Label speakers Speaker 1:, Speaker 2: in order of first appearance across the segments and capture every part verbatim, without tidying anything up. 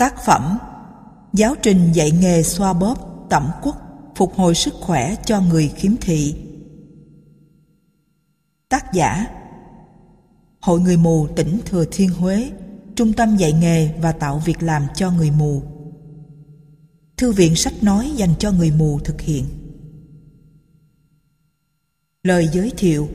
Speaker 1: Tác phẩm Giáo trình dạy nghề xoa bóp tẩm quất phục hồi sức khỏe cho người khiếm thị. Tác giả Hội Người Mù tỉnh Thừa Thiên Huế, Trung tâm dạy nghề và tạo việc làm cho người mù. Thư viện sách nói dành cho người mù thực hiện. Lời giới thiệu.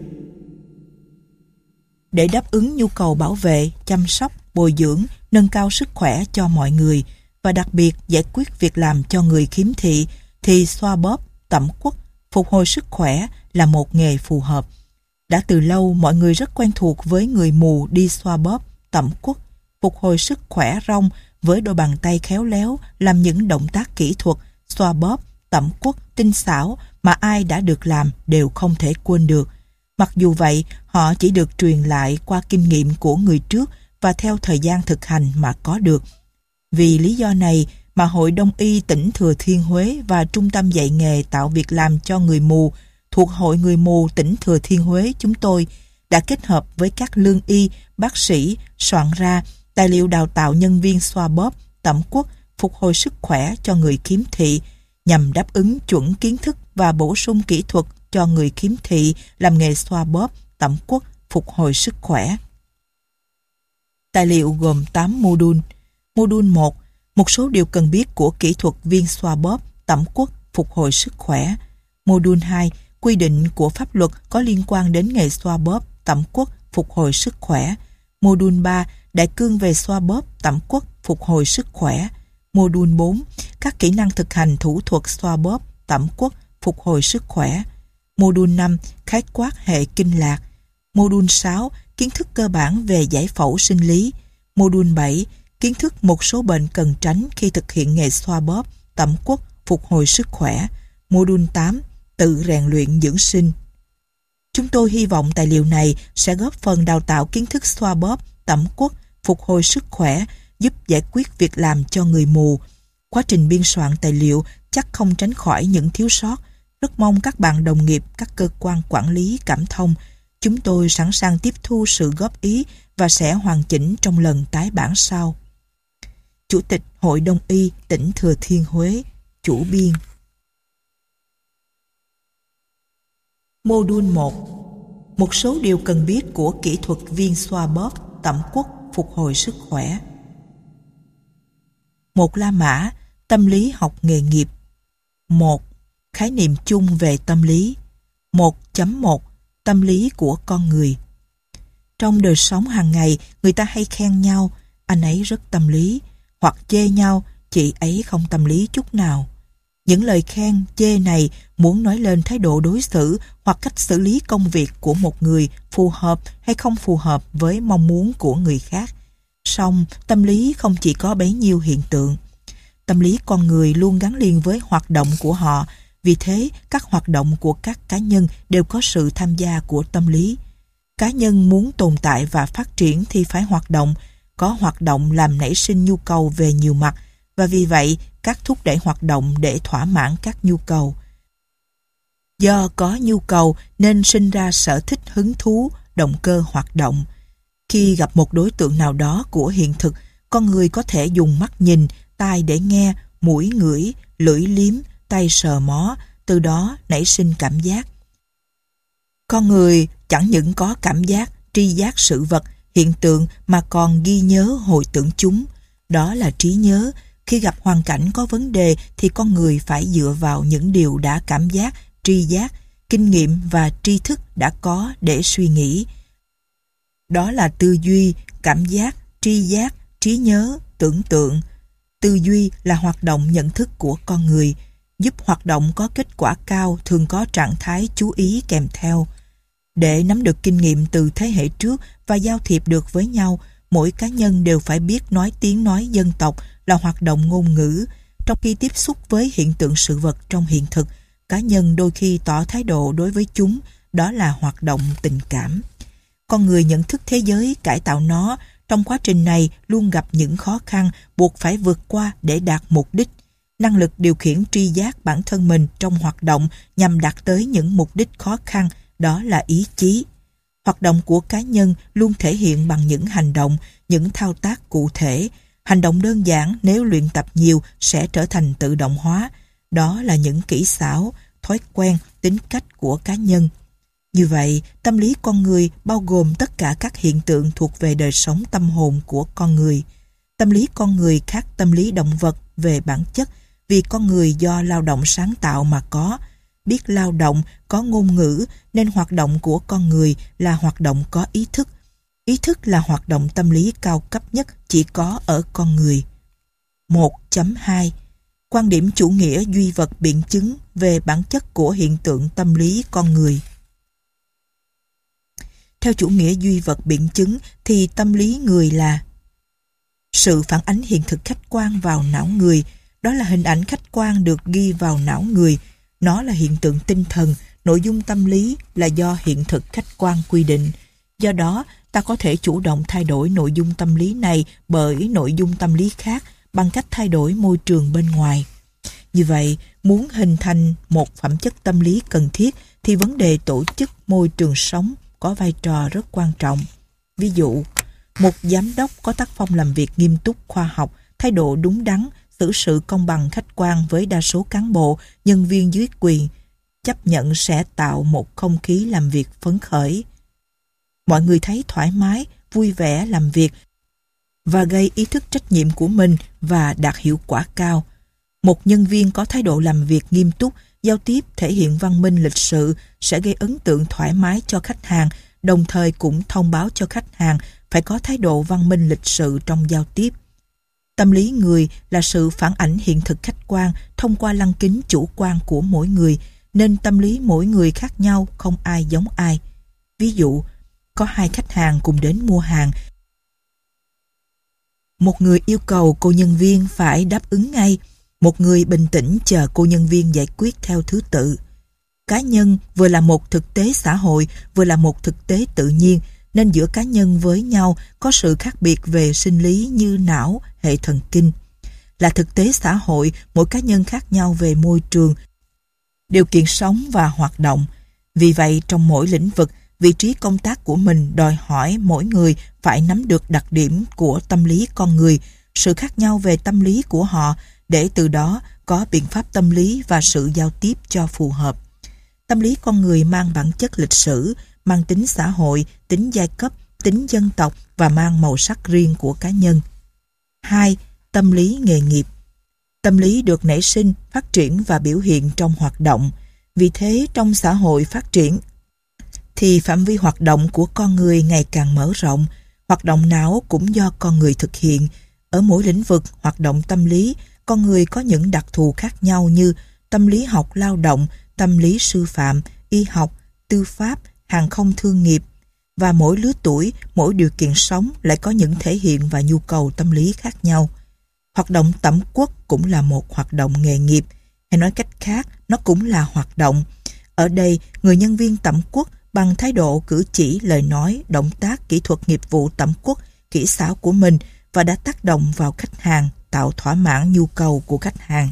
Speaker 1: Để đáp ứng nhu cầu bảo vệ, chăm sóc, bồi dưỡng, nâng cao sức khỏe cho mọi người và đặc biệt giải quyết việc làm cho người khiếm thị thì xoa bóp, tẩm quất, phục hồi sức khỏe là một nghề phù hợp. Đã từ lâu mọi người rất quen thuộc với người mù đi xoa bóp, tẩm quất, phục hồi sức khỏe rong với đôi bàn tay khéo léo làm những động tác kỹ thuật xoa bóp, tẩm quất tinh xảo mà ai đã được làm đều không thể quên được. Mặc dù vậy, họ chỉ được truyền lại qua kinh nghiệm của người trước và theo thời gian thực hành mà có được. Vì lý do này mà Hội Đông y tỉnh Thừa Thiên Huế và Trung tâm dạy nghề tạo việc làm cho người mù thuộc Hội Người mù tỉnh Thừa Thiên Huế chúng tôi đã kết hợp với các lương y, bác sĩ soạn ra tài liệu đào tạo nhân viên xoa bóp, tẩm quất, phục hồi sức khỏe cho người khiếm thị nhằm đáp ứng chuẩn kiến thức và bổ sung kỹ thuật cho người khiếm thị làm nghề xoa bóp, tẩm quất, phục hồi sức khỏe. Tài liệu gồm tám mô-đun. Mô-đun một. Một số điều cần biết của kỹ thuật viên xoa bóp, tẩm quất, phục hồi sức khỏe. Mô-đun hai. Quy định của pháp luật có liên quan đến nghề xoa bóp, tẩm quất, phục hồi sức khỏe. Mô-đun ba. Đại cương về xoa bóp, tẩm quất, phục hồi sức khỏe. Mô-đun bốn. Các kỹ năng thực hành thủ thuật xoa bóp, tẩm quất, phục hồi sức khỏe. Mô-đun năm. Khái quát hệ kinh lạc. Mô-đun sáu. Kiến thức cơ bản về giải phẫu sinh lý. Mô-đun bảy. Kiến thức một số bệnh cần tránh khi thực hiện nghề xoa bóp, tẩm quất, phục hồi sức khỏe. Mô-đun tám. Tự rèn luyện dưỡng sinh. Chúng tôi hy vọng tài liệu này sẽ góp phần đào tạo kiến thức xoa bóp, tẩm quất, phục hồi sức khỏe, giúp giải quyết việc làm cho người mù. Quá trình biên soạn tài liệu chắc không tránh khỏi những thiếu sót. Rất mong các bạn đồng nghiệp, các cơ quan quản lý cảm thông. Chúng tôi sẵn sàng tiếp thu sự góp ý và sẽ hoàn chỉnh trong lần tái bản sau. Chủ tịch Hội Đông y tỉnh Thừa Thiên Huế, chủ biên. Mô-đun một. Một số điều cần biết của kỹ thuật viên xoa bóp, tẩm quất, phục hồi sức khỏe. Một La Mã, tâm lý học nghề nghiệp. Một. Khái niệm chung về tâm lý. một chấm một. Tâm lý của con người. Trong đời sống hàng ngày, người ta hay khen nhau, anh ấy rất tâm lý, hoặc chê nhau, chị ấy không tâm lý chút nào. Những lời khen, chê này muốn nói lên thái độ đối xử hoặc cách xử lý công việc của một người phù hợp hay không phù hợp với mong muốn của người khác. Song, tâm lý không chỉ có bấy nhiêu hiện tượng. Tâm lý con người luôn gắn liền với hoạt động của họ, vì thế các hoạt động của các cá nhân đều có sự tham gia của tâm lý. Cá nhân muốn tồn tại và phát triển thì phải hoạt động, có hoạt động làm nảy sinh nhu cầu về nhiều mặt, và vì vậy các thúc đẩy hoạt động để thỏa mãn các nhu cầu. Do có nhu cầu nên sinh ra sở thích hứng thú, động cơ hoạt động. Khi gặp một đối tượng nào đó của hiện thực, con người có thể dùng mắt nhìn, tai để nghe, mũi ngửi, lưỡi liếm, tay sờ mó, từ đó nảy sinh cảm giác. Con người chẳng những có cảm giác, tri giác sự vật, hiện tượng mà còn ghi nhớ hồi tưởng chúng. Đó là trí nhớ. Khi gặp hoàn cảnh có vấn đề thì con người phải dựa vào những điều đã cảm giác, tri giác, kinh nghiệm và tri thức đã có để suy nghĩ. Đó là tư duy, cảm giác, tri giác, trí nhớ, tưởng tượng. Tư duy là hoạt động nhận thức của con người. Giúp hoạt động có kết quả cao thường có trạng thái chú ý kèm theo. Để nắm được kinh nghiệm từ thế hệ trước và giao thiệp được với nhau, mỗi cá nhân đều phải biết nói tiếng nói dân tộc là hoạt động ngôn ngữ. Trong khi tiếp xúc với hiện tượng sự vật trong hiện thực, cá nhân đôi khi tỏ thái độ đối với chúng, đó là hoạt động tình cảm. Con người nhận thức thế giới, cải tạo nó, trong quá trình này luôn gặp những khó khăn buộc phải vượt qua để đạt mục đích. Năng lực điều khiển tri giác bản thân mình trong hoạt động nhằm đạt tới những mục đích khó khăn, đó là ý chí. Hoạt động của cá nhân luôn thể hiện bằng những hành động, những thao tác cụ thể. Hành động đơn giản nếu luyện tập nhiều sẽ trở thành tự động hóa. Đó là những kỹ xảo, thói quen, tính cách của cá nhân. Như vậy, tâm lý con người bao gồm tất cả các hiện tượng thuộc về đời sống tâm hồn của con người. Tâm lý con người khác tâm lý động vật về bản chất, vì con người do lao động sáng tạo mà có. Biết lao động, có ngôn ngữ, nên hoạt động của con người là hoạt động có ý thức. Ý thức là hoạt động tâm lý cao cấp nhất chỉ có ở con người. một chấm hai Quan điểm chủ nghĩa duy vật biện chứng về bản chất của hiện tượng tâm lý con người. Theo chủ nghĩa duy vật biện chứng thì tâm lý người là sự phản ánh hiện thực khách quan vào não người. Đó là hình ảnh khách quan được ghi vào não người. Nó là hiện tượng tinh thần, nội dung tâm lý là do hiện thực khách quan quy định. Do đó, ta có thể chủ động thay đổi nội dung tâm lý này bởi nội dung tâm lý khác bằng cách thay đổi môi trường bên ngoài. Như vậy, muốn hình thành một phẩm chất tâm lý cần thiết thì vấn đề tổ chức môi trường sống có vai trò rất quan trọng. Ví dụ, một giám đốc có tác phong làm việc nghiêm túc, khoa học, thái độ đúng đắn, xử sự công bằng khách quan với đa số cán bộ, nhân viên dưới quyền, chấp nhận sẽ tạo một không khí làm việc phấn khởi. Mọi người thấy thoải mái, vui vẻ làm việc và gây ý thức trách nhiệm của mình và đạt hiệu quả cao. Một nhân viên có thái độ làm việc nghiêm túc, giao tiếp thể hiện văn minh lịch sự sẽ gây ấn tượng thoải mái cho khách hàng, đồng thời cũng thông báo cho khách hàng phải có thái độ văn minh lịch sự trong giao tiếp. Tâm lý người là sự phản ảnh hiện thực khách quan thông qua lăng kính chủ quan của mỗi người, nên tâm lý mỗi người khác nhau, không ai giống ai. Ví dụ, có hai khách hàng cùng đến mua hàng. Một người yêu cầu cô nhân viên phải đáp ứng ngay, một người bình tĩnh chờ cô nhân viên giải quyết theo thứ tự. Cá nhân vừa là một thực tế xã hội, vừa là một thực tế tự nhiên, nên giữa cá nhân với nhau có sự khác biệt về sinh lý như não, hệ thần kinh. Là thực tế xã hội, mỗi cá nhân khác nhau về môi trường, điều kiện sống và hoạt động. Vì vậy, trong mỗi lĩnh vực, vị trí công tác của mình đòi hỏi mỗi người phải nắm được đặc điểm của tâm lý con người, sự khác nhau về tâm lý của họ, để từ đó có biện pháp tâm lý và sự giao tiếp cho phù hợp. Tâm lý con người mang bản chất lịch sử, mang tính xã hội, tính giai cấp, tính dân tộc và mang màu sắc riêng của cá nhân. hai. Tâm lý nghề nghiệp. Tâm lý được nảy sinh, phát triển và biểu hiện trong hoạt động. Vì thế, trong xã hội phát triển, thì phạm vi hoạt động của con người ngày càng mở rộng. Hoạt động não cũng do con người thực hiện. Ở mỗi lĩnh vực hoạt động tâm lý, con người có những đặc thù khác nhau như tâm lý học lao động, tâm lý sư phạm, y học, tư pháp, hàng không thương nghiệp. Và mỗi lứa tuổi, mỗi điều kiện sống lại có những thể hiện và nhu cầu tâm lý khác nhau. Hoạt động tẩm quất cũng là một hoạt động nghề nghiệp, hay nói cách khác, nó cũng là hoạt động. Ở đây, người nhân viên tẩm quất bằng thái độ, cử chỉ, lời nói, động tác, kỹ thuật nghiệp vụ tẩm quất, kỹ xảo của mình và đã tác động vào khách hàng, tạo thỏa mãn nhu cầu của khách hàng.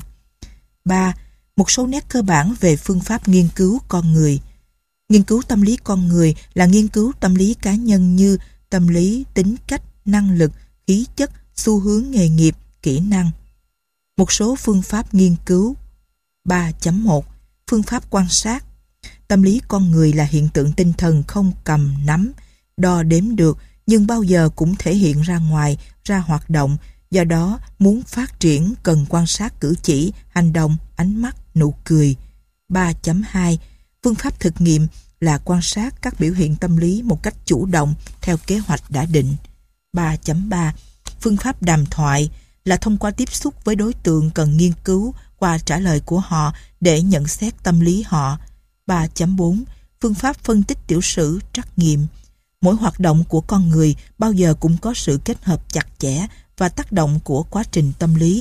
Speaker 1: ba. Một số nét cơ bản về phương pháp nghiên cứu con người. Nghiên cứu tâm lý con người là nghiên cứu tâm lý cá nhân như tâm lý, tính cách, năng lực, khí chất, xu hướng nghề nghiệp, kỹ năng. Một số phương pháp nghiên cứu. ba chấm một Phương pháp quan sát. Tâm lý con người là hiện tượng tinh thần không cầm nắm, đo đếm được, nhưng bao giờ cũng thể hiện ra ngoài, ra hoạt động. Do đó, muốn phát triển cần quan sát cử chỉ, hành động, ánh mắt, nụ cười. ba chấm hai Phương pháp thực nghiệm là quan sát các biểu hiện tâm lý một cách chủ động theo kế hoạch đã định. ba chấm ba Phương pháp đàm thoại là thông qua tiếp xúc với đối tượng cần nghiên cứu qua trả lời của họ để nhận xét tâm lý họ. ba chấm bốn Phương pháp phân tích tiểu sử, trắc nghiệm. Mỗi hoạt động của con người bao giờ cũng có sự kết hợp chặt chẽ và tác động của quá trình tâm lý,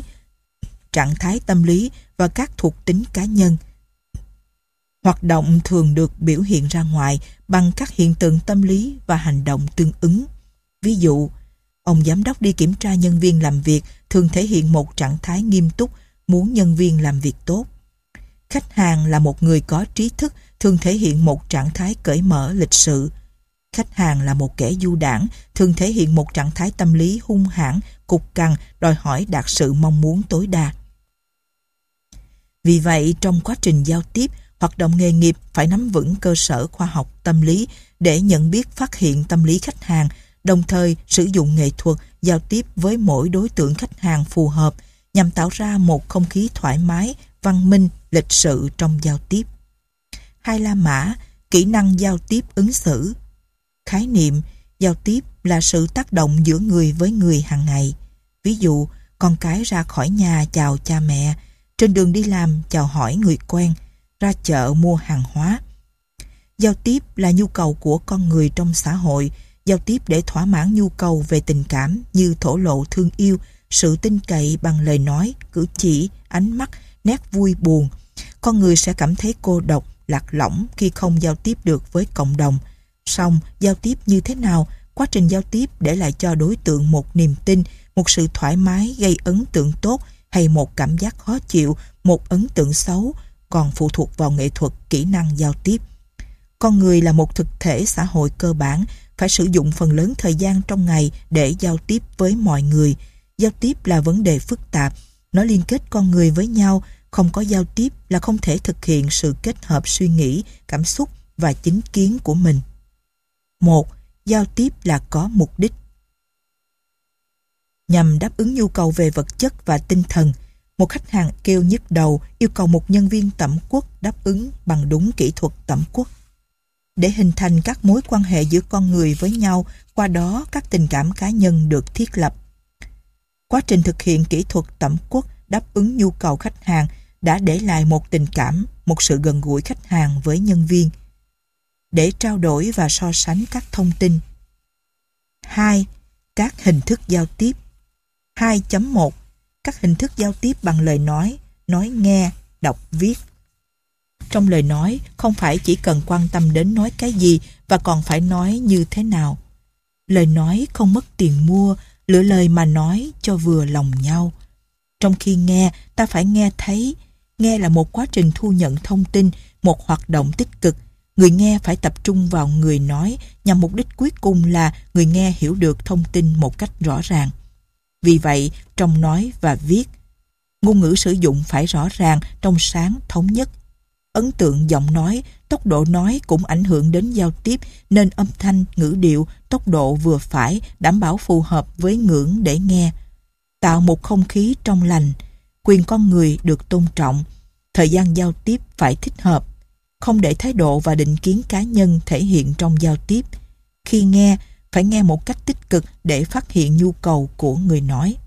Speaker 1: trạng thái tâm lý và các thuộc tính cá nhân. Hoạt động thường được biểu hiện ra ngoài bằng các hiện tượng tâm lý và hành động tương ứng. Ví dụ, ông giám đốc đi kiểm tra nhân viên làm việc thường thể hiện một trạng thái nghiêm túc, muốn nhân viên làm việc tốt. Khách hàng là một người có trí thức thường thể hiện một trạng thái cởi mở, lịch sự. Khách hàng là một kẻ du đãng thường thể hiện một trạng thái tâm lý hung hãn, cục cằn, đòi hỏi đạt sự mong muốn tối đa. Vì vậy, trong quá trình giao tiếp, hoạt động nghề nghiệp phải nắm vững cơ sở khoa học tâm lý để nhận biết, phát hiện tâm lý khách hàng, đồng thời sử dụng nghệ thuật giao tiếp với mỗi đối tượng khách hàng phù hợp nhằm tạo ra một không khí thoải mái, văn minh, lịch sự trong giao tiếp. Hai La Mã, kỹ năng giao tiếp ứng xử. Khái niệm giao tiếp là sự tác động giữa người với người hàng ngày. Ví dụ, con cái ra khỏi nhà chào cha mẹ, trên đường đi làm chào hỏi người quen, ra chợ mua hàng hóa. Giao tiếp là nhu cầu của con người trong xã hội, giao tiếp để thỏa mãn nhu cầu về tình cảm như thổ lộ thương yêu, sự tin cậy bằng lời nói, cử chỉ, ánh mắt, nét vui buồn. Con người sẽ cảm thấy cô độc, lạc lõng khi không giao tiếp được với cộng đồng. Song, giao tiếp như thế nào? Quá trình giao tiếp để lại cho đối tượng một niềm tin, một sự thoải mái gây ấn tượng tốt hay một cảm giác khó chịu, một ấn tượng xấu, còn phụ thuộc vào nghệ thuật, kỹ năng giao tiếp. Con người là một thực thể xã hội cơ bản, phải sử dụng phần lớn thời gian trong ngày để giao tiếp với mọi người. Giao tiếp là vấn đề phức tạp, nó liên kết con người với nhau, không có giao tiếp là không thể thực hiện sự kết hợp suy nghĩ, cảm xúc và chính kiến của mình. Một, giao tiếp là có mục đích. Nhằm đáp ứng nhu cầu về vật chất và tinh thần, một khách hàng kêu nhức đầu yêu cầu một nhân viên tẩm quất đáp ứng bằng đúng kỹ thuật tẩm quất. Để hình thành các mối quan hệ giữa con người với nhau, qua đó các tình cảm cá nhân được thiết lập. Quá trình thực hiện kỹ thuật tẩm quất đáp ứng nhu cầu khách hàng đã để lại một tình cảm, một sự gần gũi khách hàng với nhân viên, để trao đổi và so sánh các thông tin. Hai. Các hình thức giao tiếp. hai chấm một. Các hình thức giao tiếp bằng lời nói, nói nghe, đọc, viết. Trong lời nói, không phải chỉ cần quan tâm đến nói cái gì và còn phải nói như thế nào. Lời nói không mất tiền mua, lựa lời mà nói cho vừa lòng nhau. Trong khi nghe, ta phải nghe thấy. Nghe là một quá trình thu nhận thông tin, một hoạt động tích cực. Người nghe phải tập trung vào người nói nhằm mục đích cuối cùng là người nghe hiểu được thông tin một cách rõ ràng. Vì vậy, trong nói và viết, ngôn ngữ sử dụng phải rõ ràng, trong sáng, thống nhất. Ấn tượng giọng nói, tốc độ nói cũng ảnh hưởng đến giao tiếp, nên âm thanh, ngữ điệu, tốc độ vừa phải, đảm bảo phù hợp với ngưỡng để nghe. Tạo một không khí trong lành, quyền con người được tôn trọng, thời gian giao tiếp phải thích hợp, không để thái độ và định kiến cá nhân thể hiện trong giao tiếp. Khi nghe, phải nghe một cách tích cực để phát hiện nhu cầu của người nói.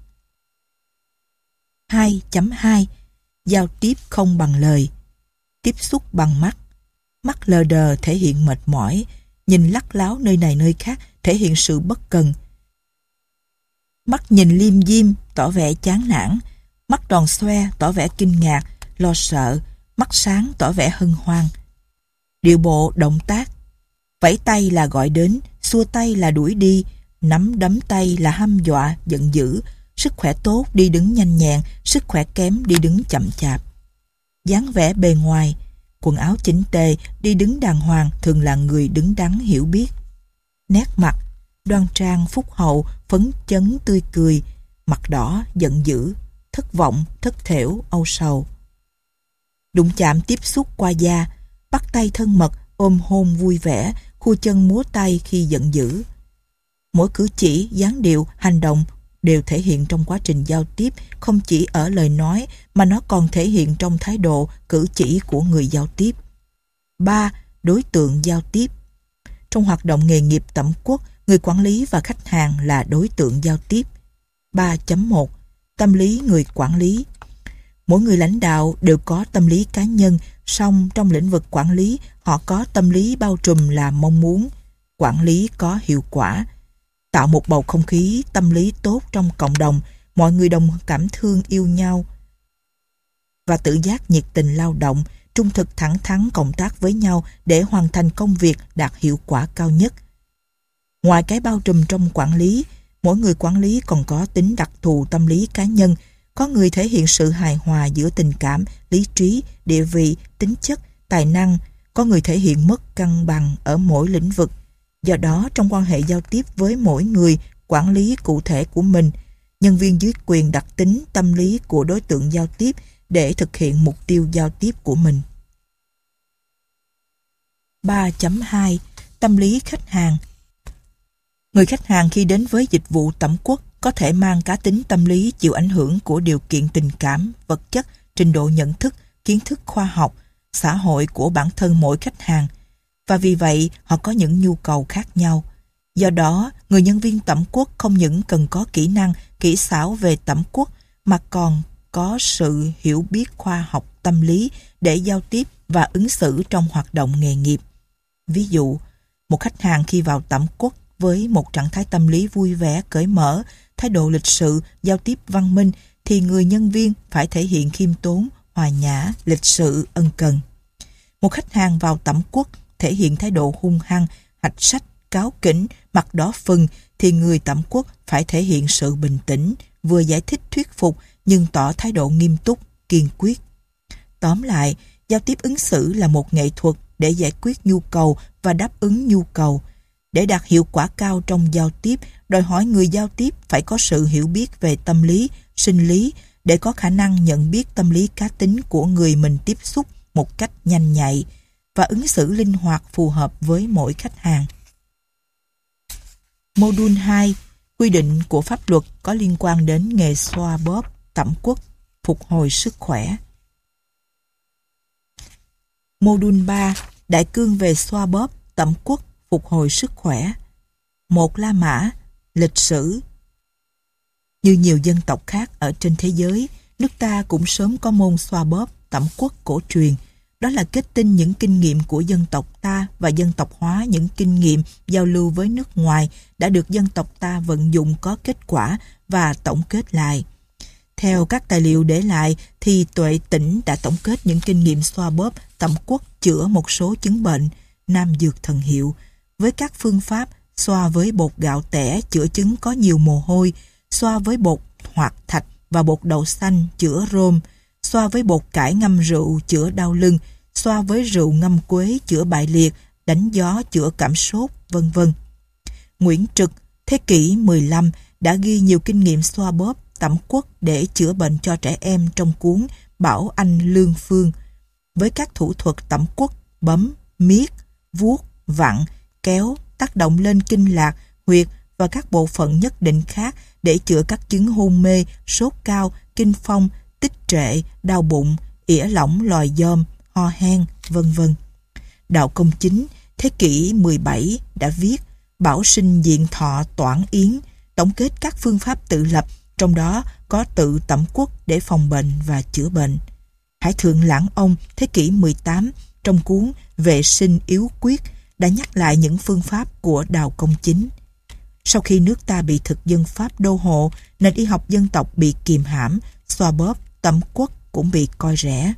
Speaker 1: hai chấm hai. Giao tiếp không bằng lời. Tiếp xúc bằng mắt. Mắt lờ đờ thể hiện mệt mỏi, nhìn lắc láo nơi này nơi khác thể hiện sự bất cần. Mắt nhìn liêm diêm tỏ vẻ chán nản, mắt tròn xoe tỏ vẻ kinh ngạc, lo sợ, mắt sáng tỏ vẻ hân hoan. Điệu bộ, động tác. Vẫy tay là gọi đến, xua tay là đuổi đi, nắm đấm tay là hăm dọa, giận dữ. Sức khỏe tốt đi đứng nhanh nhẹn, sức khỏe kém đi đứng chậm chạp. Dáng vẻ bề ngoài, quần áo chỉnh tề, đi đứng đàng hoàng thường là người đứng đắn hiểu biết. Nét mặt, đoan trang phúc hậu, phấn chấn tươi cười, mặt đỏ giận dữ, thất vọng, thất thểu, âu sầu. Đụng chạm tiếp xúc qua da, bắt tay thân mật, ôm hôn vui vẻ, khua chân múa tay khi giận dữ. Mỗi cử chỉ, dáng điệu, hành động đều thể hiện trong quá trình giao tiếp, không chỉ ở lời nói mà nó còn thể hiện trong thái độ, cử chỉ của người giao tiếp. ba. Đối tượng giao tiếp. Trong hoạt động nghề nghiệp tẩm quất, người quản lý và khách hàng là đối tượng giao tiếp. ba chấm một. Tâm lý người quản lý. Mỗi người lãnh đạo đều có tâm lý cá nhân, song trong lĩnh vực quản lý, họ có tâm lý bao trùm là mong muốn quản lý có hiệu quả, tạo một bầu không khí tâm lý tốt trong cộng đồng, mọi người đồng cảm thương yêu nhau và tự giác nhiệt tình lao động, trung thực thẳng thắn cộng tác với nhau để hoàn thành công việc đạt hiệu quả cao nhất. Ngoài cái bao trùm trong quản lý, mỗi người quản lý còn có tính đặc thù tâm lý cá nhân. Có người thể hiện sự hài hòa giữa tình cảm, lý trí, địa vị, tính chất, tài năng. Có người thể hiện mất cân bằng ở mỗi lĩnh vực. Do đó, trong quan hệ giao tiếp với mỗi người quản lý cụ thể của mình, Nhân viên dưới quyền đặc tính tâm lý của đối tượng giao tiếp để thực hiện mục tiêu giao tiếp của mình. ba chấm hai. Tâm lý khách hàng. Người khách hàng khi đến với dịch vụ tẩm quất có thể mang cá tính tâm lý chịu ảnh hưởng của điều kiện tình cảm, vật chất, trình độ nhận thức, kiến thức khoa học, xã hội của bản thân mỗi khách hàng. Và vì vậy, họ có những nhu cầu khác nhau. Do đó, người nhân viên tẩm quất không những cần có kỹ năng, kỹ xảo về tẩm quất, mà còn có sự hiểu biết khoa học tâm lý để giao tiếp và ứng xử trong hoạt động nghề nghiệp. Ví dụ, một khách hàng khi vào tẩm quất với một trạng thái tâm lý vui vẻ, cởi mở, thái độ lịch sự, giao tiếp văn minh, thì người nhân viên phải thể hiện khiêm tốn, hòa nhã, lịch sự, ân cần. Một khách hàng vào tẩm quất thể hiện thái độ hung hăng, hạch sách, cáu kỉnh, mặt đỏ phừng, thì người tẩm quất phải thể hiện sự bình tĩnh, vừa giải thích thuyết phục nhưng tỏ thái độ nghiêm túc, kiên quyết. Tóm lại, giao tiếp ứng xử là một nghệ thuật để giải quyết nhu cầu và đáp ứng nhu cầu. Để đạt hiệu quả cao trong giao tiếp, đòi hỏi người giao tiếp phải có sự hiểu biết về tâm lý, sinh lý để có khả năng nhận biết tâm lý cá tính của người mình tiếp xúc một cách nhanh nhạy và ứng xử linh hoạt phù hợp với mỗi khách hàng. Mô-đun hai. Quy định của pháp luật có liên quan đến nghề xoa bóp, tẩm quất, phục hồi sức khỏe. Mô-đun ba. Đại cương về xoa bóp, tẩm quất, phục hồi sức khỏe. Một La Mã, lịch sử. Như nhiều dân tộc khác ở trên thế giới, nước ta cũng sớm có môn xoa bóp, tẩm quất cổ truyền. Đó là kết tinh những kinh nghiệm của dân tộc ta và dân tộc hóa những kinh nghiệm giao lưu với nước ngoài đã được dân tộc ta vận dụng có kết quả và tổng kết lại. Theo các tài liệu để lại thì Tuệ Tĩnh đã tổng kết những kinh nghiệm xoa bóp, tẩm quất chữa một số chứng bệnh, nam dược thần hiệu, với các phương pháp xoa với bột gạo tẻ chữa chứng có nhiều mồ hôi, xoa với bột hoạt thạch và bột đậu xanh chữa rôm, xoa với bột cải ngâm rượu chữa đau lưng, xoa với rượu ngâm quế chữa bại liệt, đánh gió chữa cảm sốt, vân vân. Nguyễn Trực, thế kỷ mười lăm, đã ghi nhiều kinh nghiệm xoa bóp, tẩm quất để chữa bệnh cho trẻ em trong cuốn Bảo Anh Lương Phương, với các thủ thuật tẩm quất, bấm, miết, vuốt, vặn, kéo, tác động lên kinh lạc, huyệt và các bộ phận nhất định khác để chữa các chứng hôn mê, sốt cao, kinh phong, tích trệ, đau bụng, ỉa lỏng lòi giom, ho hen, vân vân. Đạo Công Chính, thế kỷ mười bảy, đã viết Bảo Sinh Diện Thọ Toản Yến, tổng kết các phương pháp tự lập, trong đó có tự tẩm quất để phòng bệnh và chữa bệnh. Hải Thượng Lãng Ông, thế kỷ mười tám, trong cuốn Vệ sinh yếu quyết, đã nhắc lại những phương pháp của Đạo Công Chính. Sau khi nước ta bị thực dân Pháp đô hộ, nền y học dân tộc bị kìm hãm, xoa bóp, tẩm quất cũng bị coi rẻ.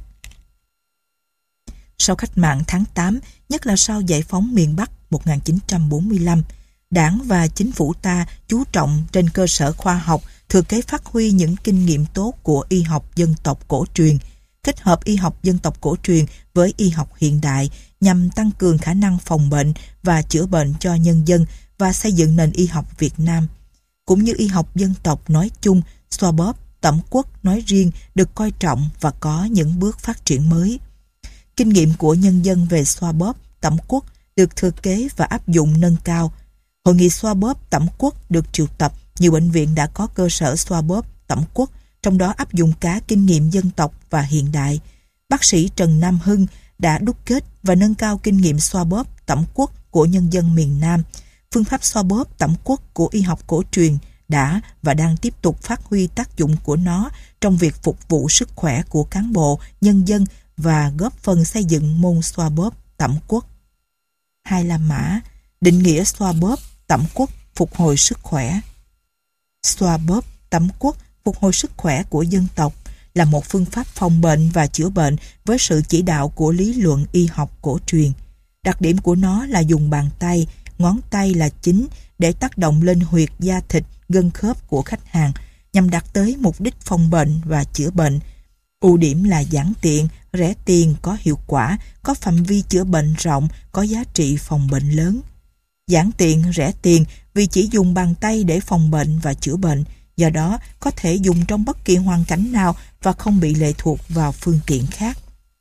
Speaker 1: Sau cách mạng tháng tám, nhất là sau giải phóng miền Bắc một nghìn chín trăm bốn mươi lăm, Đảng và chính phủ ta chú trọng trên cơ sở khoa học thừa kế phát huy những kinh nghiệm tốt của y học dân tộc cổ truyền, kết hợp y học dân tộc cổ truyền với y học hiện đại nhằm tăng cường khả năng phòng bệnh và chữa bệnh cho nhân dân và xây dựng nền y học Việt Nam. Cũng như y học dân tộc nói chung, xoa bóp, tẩm quất nói riêng được coi trọng và có những bước phát triển mới. Kinh nghiệm của nhân dân về xoa bóp, tẩm quất được thừa kế và áp dụng nâng cao. Hội nghị xoa bóp, tẩm quất được triệu tập, nhiều bệnh viện đã có cơ sở xoa bóp, tẩm quất, trong đó áp dụng cả kinh nghiệm dân tộc và hiện đại. Bác sĩ Trần Nam Hưng đã đúc kết và nâng cao kinh nghiệm xoa bóp, tẩm quất của nhân dân miền Nam. Phương pháp xoa bóp, tẩm quất của y học cổ truyền đã và đang tiếp tục phát huy tác dụng của nó trong việc phục vụ sức khỏe của cán bộ, nhân dân và góp phần xây dựng môn xoa bóp, tẩm quất. Hai La Mã, định nghĩa xoa bóp, tẩm quất, phục hồi sức khỏe. Xoa bóp, tẩm quất, phục hồi sức khỏe của dân tộc là một phương pháp phòng bệnh và chữa bệnh với sự chỉ đạo của lý luận y học cổ truyền. Đặc điểm của nó là dùng bàn tay, ngón tay là chính để tác động lên huyệt da thịt, gân khớp của khách hàng nhằm đạt tới mục đích phòng bệnh và chữa bệnh. Ưu điểm là giản tiện, rẻ tiền, có hiệu quả, có phạm vi chữa bệnh rộng, có giá trị phòng bệnh lớn. Giản tiện, rẻ tiền vì chỉ dùng bàn tay để phòng bệnh và chữa bệnh, Do đó, có thể dùng trong bất kỳ hoàn cảnh nào và không bị lệ thuộc vào phương tiện khác.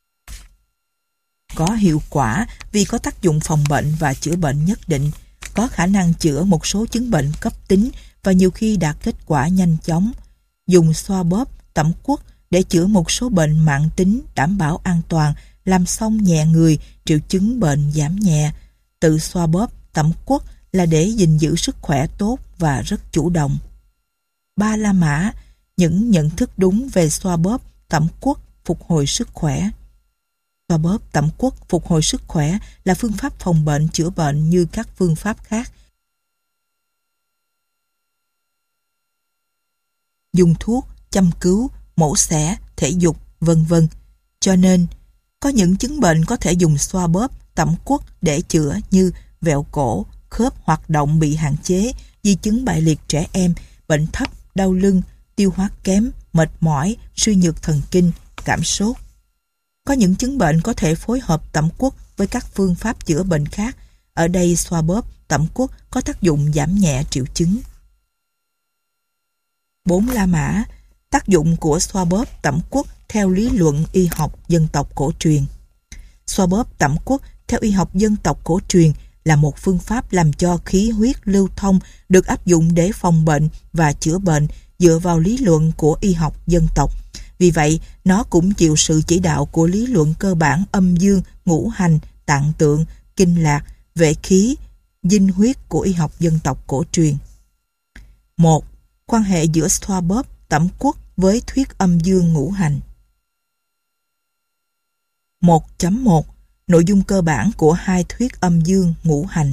Speaker 1: Có hiệu quả vì có tác dụng phòng bệnh và chữa bệnh nhất định, có khả năng chữa một số chứng bệnh cấp tính và nhiều khi đạt kết quả nhanh chóng. Dùng xoa bóp, tẩm quất để chữa một số bệnh mãn tính đảm bảo an toàn, làm xong nhẹ người, triệu chứng bệnh giảm nhẹ. Tự xoa bóp, tẩm quất là để gìn giữ sức khỏe tốt và rất chủ động. Ba La Mã, những nhận thức đúng về xoa bóp, tẩm quất, phục hồi sức khỏe. Xoa bóp, tẩm quất, phục hồi sức khỏe là phương pháp phòng bệnh, chữa bệnh như các phương pháp khác. Dùng thuốc, châm cứu, mổ xẻ, thể dục, vân vân. Cho nên, có những chứng bệnh có thể dùng xoa bóp, tẩm quất để chữa như vẹo cổ, khớp hoạt động bị hạn chế, di chứng bại liệt trẻ em, bệnh thấp, đau lưng, tiêu hóa kém, mệt mỏi, suy nhược thần kinh, cảm sốt. Có những chứng bệnh có thể phối hợp tẩm quất với các phương pháp chữa bệnh khác. Ở đây xoa bóp, tẩm quất có tác dụng giảm nhẹ triệu chứng. Bốn La Mã, tác dụng của xoa bóp, tẩm quất theo lý luận y học dân tộc cổ truyền. Xoa bóp, tẩm quất theo y học dân tộc cổ truyền là một phương pháp làm cho khí huyết lưu thông, được áp dụng để phòng bệnh và chữa bệnh dựa vào lý luận của y học dân tộc. Vì vậy, nó cũng chịu sự chỉ đạo của lý luận cơ bản âm dương, ngũ hành, tạng tượng, kinh lạc, vệ khí, dinh huyết của y học dân tộc cổ truyền. một. Quan hệ giữa xoa bóp, tẩm quất với thuyết âm dương ngũ hành. một chấm một. Nội dung cơ bản của hai thuyết âm dương ngũ hành.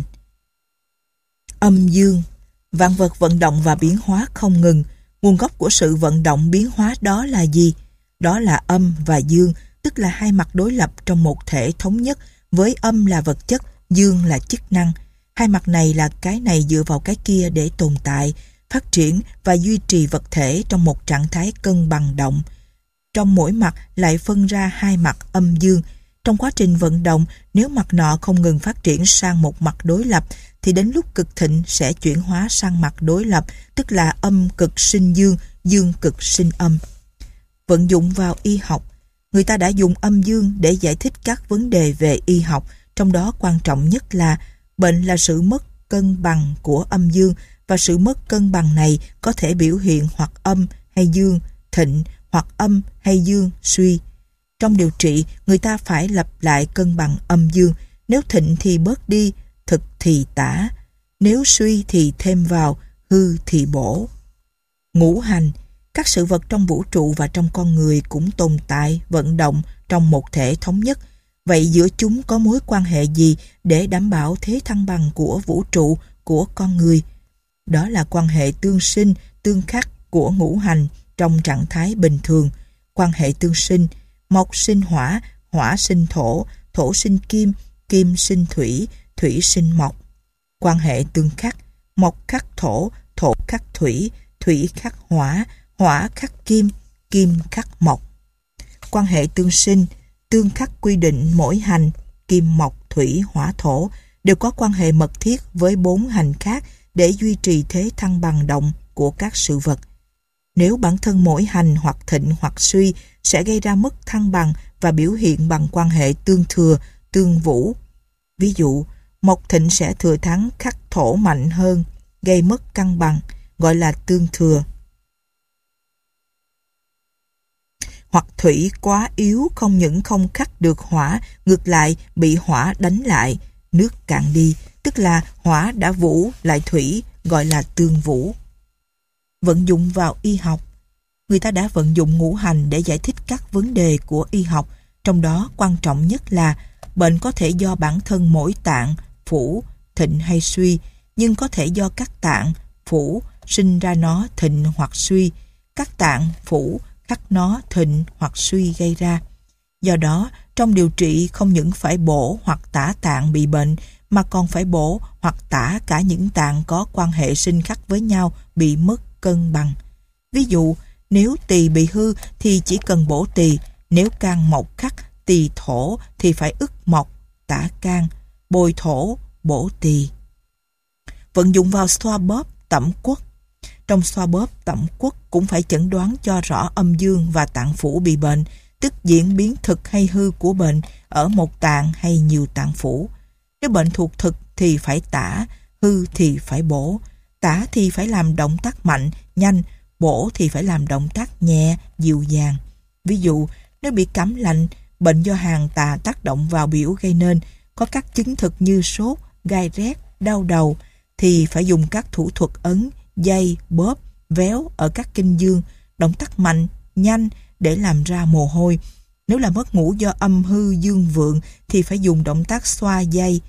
Speaker 1: Âm dương, vạn vật vận động và biến hóa không ngừng. Nguồn gốc của sự vận động biến hóa đó là gì? Đó là âm và dương, tức là hai mặt đối lập trong một thể thống nhất, với âm là vật chất, dương là chức năng. Hai mặt này là cái này dựa vào cái kia để tồn tại, phát triển và duy trì vật thể trong một trạng thái cân bằng động. Trong mỗi mặt lại phân ra hai mặt âm dương. Trong quá trình vận động, nếu mặt nọ không ngừng phát triển sang một mặt đối lập, thì đến lúc cực thịnh sẽ chuyển hóa sang mặt đối lập, tức là âm cực sinh dương, dương cực sinh âm. Vận dụng vào y học, người ta đã dùng âm dương để giải thích các vấn đề về y học, trong đó quan trọng nhất là bệnh là sự mất cân bằng của âm dương, và sự mất cân bằng này có thể biểu hiện hoặc âm hay dương thịnh, hoặc âm hay dương suy. Trong điều trị, người ta phải lập lại cân bằng âm dương. Nếu thịnh thì bớt đi, thực thì tả. Nếu suy thì thêm vào, hư thì bổ. Ngũ hành, các sự vật trong vũ trụ và trong con người cũng tồn tại, vận động trong một thể thống nhất. Vậy giữa chúng có mối quan hệ gì để đảm bảo thế thăng bằng của vũ trụ, của con người? Đó là quan hệ tương sinh, tương khắc của ngũ hành trong trạng thái bình thường. Quan hệ tương sinh, mộc sinh hỏa, hỏa sinh thổ, thổ sinh kim, kim sinh thủy, thủy sinh mộc. Quan hệ tương khắc, mộc khắc thổ, thổ khắc thủy, thủy khắc hỏa, hỏa khắc kim, kim khắc mộc. Quan hệ tương sinh, tương khắc quy định mỗi hành, kim mộc thủy hỏa thổ, đều có quan hệ mật thiết với bốn hành khác để duy trì thế thăng bằng động của các sự vật. Nếu bản thân mỗi hành hoặc thịnh hoặc suy sẽ gây ra mất thăng bằng và biểu hiện bằng quan hệ tương thừa, tương vũ. Ví dụ, mộc thịnh sẽ thừa thắng khắc thổ mạnh hơn, gây mất cân bằng, gọi là tương thừa. Hoặc thủy quá yếu không những không khắc được hỏa, ngược lại bị hỏa đánh lại, nước cạn đi, tức là hỏa đã vũ lại thủy, gọi là tương vũ. Vận dụng vào y học, người ta đã vận dụng ngũ hành để giải thích các vấn đề của y học, trong đó quan trọng nhất là bệnh có thể do bản thân mỗi tạng, phủ, thịnh hay suy, nhưng có thể do các tạng, phủ sinh ra nó thịnh hoặc suy, các tạng, phủ khắc nó thịnh hoặc suy gây ra. Do đó, trong điều trị không những phải bổ hoặc tả tạng bị bệnh, mà còn phải bổ hoặc tả cả những tạng có quan hệ sinh khắc với nhau bị mất cân bằng. Ví dụ, nếu tỳ bị hư thì chỉ cần bổ tỳ, nếu can mộc khắc tỳ thổ thì phải ức mộc, tả can, bồi thổ, bổ tỳ. Vận dụng vào xoa bóp, tẩm quất. trong xoa bóp tẩm quất cũng phải chẩn đoán cho rõ âm dương và tạng phủ bị bệnh, tức diễn biến thực hay hư của bệnh ở một tạng hay nhiều tạng phủ. Nếu bệnh thuộc thực thì phải tả, hư thì phải bổ. Tả thì phải làm động tác mạnh, nhanh, bổ thì phải làm động tác nhẹ, dịu dàng. Ví dụ, nếu bị cảm lạnh, bệnh do hàn tà tác động vào biểu gây nên, có các chứng thực như sốt, gai rét, đau đầu, thì phải dùng các thủ thuật ấn, dây, bóp, véo ở các kinh dương, động tác mạnh, nhanh để làm ra mồ hôi. Nếu là mất ngủ do âm hư dương vượng thì phải dùng động tác xoa dây,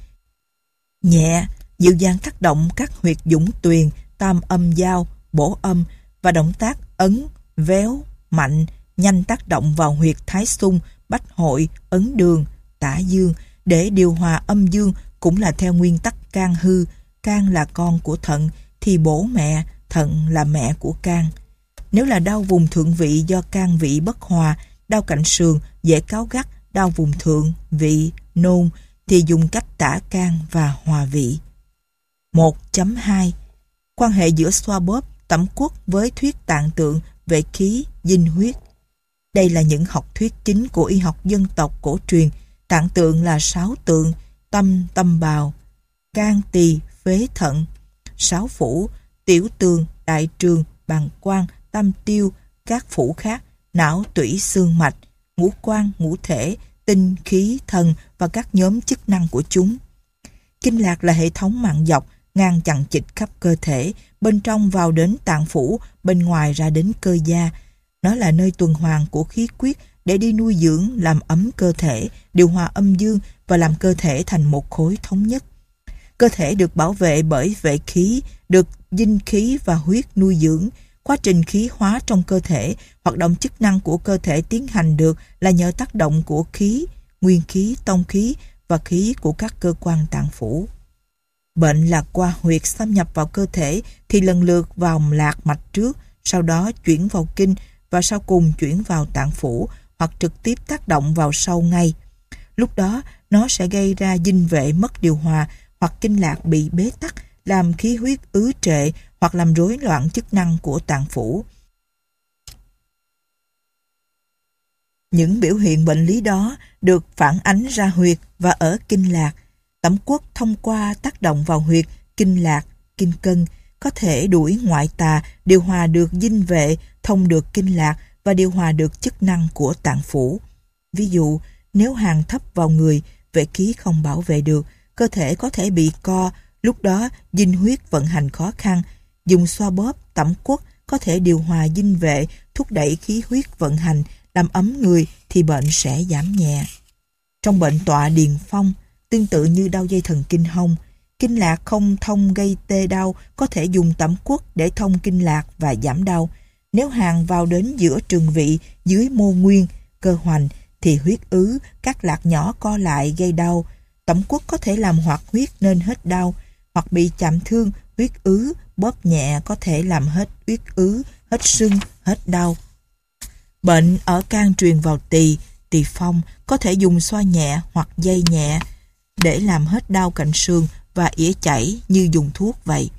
Speaker 1: nhẹ, dịu dàng tác động các huyệt dũng tuyền, tam âm giao, bổ âm và động tác ấn, véo, mạnh, nhanh tác động vào huyệt thái xung, bách hội, ấn đường, tả dương để điều hòa âm dương, cũng là theo nguyên tắc can hư. Can là con của thận thì bổ mẹ, thận là mẹ của can. Nếu là đau vùng thượng vị do can vị bất hòa, đau cạnh sườn, dễ cáu gắt, đau vùng thượng vị, nôn thì dùng cách tả can và hòa vị. một chấm hai Quan hệ giữa xoa bóp tẩm quất với thuyết tạng tượng, vệ khí, dinh huyết. Đây là những học thuyết chính của y học dân tộc cổ truyền. Tạng tượng là sáu tượng: tâm, tâm bào, can, tỳ, phế, thận. Sáu phủ: tiểu tường, đại trường, bàng quang, tâm tiêu, các phủ khác, não, tủy, xương mạch, ngũ quan, ngũ thể, tinh, khí, thần và các nhóm chức năng của chúng. Kinh lạc là hệ thống mạng dọc, ngang chằng chịt khắp cơ thể, bên trong vào đến tạng phủ, bên ngoài ra đến cơ da. Nó là nơi tuần hoàn của khí huyết để đi nuôi dưỡng, làm ấm cơ thể, điều hòa âm dương và làm cơ thể thành một khối thống nhất. Cơ thể được bảo vệ bởi vệ khí, được dinh khí và huyết nuôi dưỡng. Quá trình khí hóa trong cơ thể, hoạt động chức năng của cơ thể tiến hành được là nhờ tác động của khí, nguyên khí, tông khí và khí của các cơ quan tạng phủ. Bệnh là qua huyệt xâm nhập vào cơ thể thì lần lượt vào lạc mạch trước, sau đó chuyển vào kinh và sau cùng chuyển vào tạng phủ hoặc trực tiếp tác động vào sâu ngay. Lúc đó nó sẽ gây ra dinh vệ mất điều hòa hoặc kinh lạc bị bế tắc, làm khí huyết ứ trệ hoặc làm rối loạn chức năng của tạng phủ. Những biểu hiện bệnh lý đó được phản ánh ra huyệt và ở kinh lạc. Tẩm quất thông qua tác động vào huyệt, kinh lạc, kinh cân có thể đuổi ngoại tà, điều hòa được dinh vệ, thông được kinh lạc và điều hòa được chức năng của tạng phủ. Ví dụ, nếu hàn thấp vào người, vệ khí không bảo vệ được, cơ thể có thể bị co, lúc đó dinh huyết vận hành khó khăn. Dùng xoa bóp, tẩm quất có thể điều hòa dinh vệ, thúc đẩy khí huyết vận hành, làm ấm người thì bệnh sẽ giảm nhẹ. Trong bệnh tọa điền phong, tương tự như đau dây thần kinh hông, kinh lạc không thông gây tê đau, có thể dùng tẩm quất để thông kinh lạc và giảm đau. Nếu hàn vào đến giữa trường vị, dưới mô nguyên, cơ hoành thì huyết ứ, các lạc nhỏ co lại gây đau. Tẩm quất có thể làm hoạt huyết nên hết đau, hoặc bị chạm thương, huyết ứ, bóp nhẹ có thể làm hết huyết ứ, hết sưng, hết đau. Bệnh ở can truyền vào tỳ, tỳ phong có thể dùng xoa nhẹ hoặc dây nhẹ để làm hết đau cạnh sườn và ỉa chảy như dùng thuốc vậy.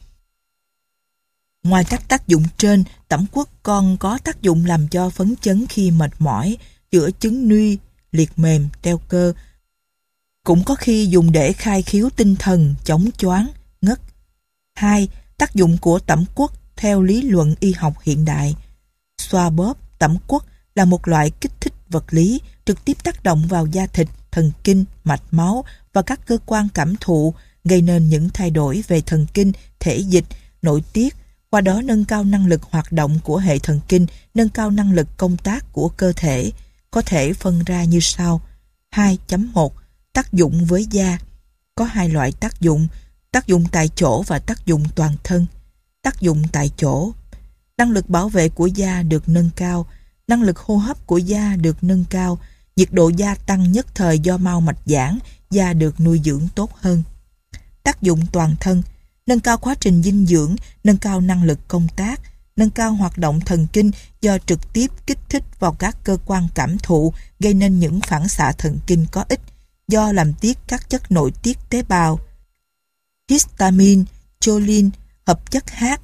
Speaker 1: Ngoài các tác dụng trên, tẩm quất còn có tác dụng làm cho phấn chấn khi mệt mỏi, chữa chứng nuy, liệt mềm, teo cơ. Cũng có khi dùng để khai khiếu tinh thần, chống choáng, ngất. Hai. Tác dụng của tẩm quất theo lý luận y học hiện đại. Xoa bóp, tẩm quất là một loại kích thích vật lý trực tiếp tác động vào da thịt, thần kinh, mạch máu và các cơ quan cảm thụ, gây nên những thay đổi về thần kinh, thể dịch, nội tiết, qua đó nâng cao năng lực hoạt động của hệ thần kinh, nâng cao năng lực công tác của cơ thể. Có thể phân ra như sau. hai chấm một Tác dụng với da. Có hai loại tác dụng, tác dụng tại chỗ và tác dụng toàn thân. Tác dụng tại chỗ. Năng lực bảo vệ của da được nâng cao, năng lực hô hấp của da được nâng cao, nhiệt độ da tăng nhất thời do mau mạch giãn, da được nuôi dưỡng tốt hơn. Tác dụng toàn thân. Nâng cao quá trình dinh dưỡng, nâng cao năng lực công tác, nâng cao hoạt động thần kinh do trực tiếp kích thích vào các cơ quan cảm thụ, gây nên những phản xạ thần kinh có ích, do làm tiết các chất nội tiết tế bào, histamine, choline, hợp chất H,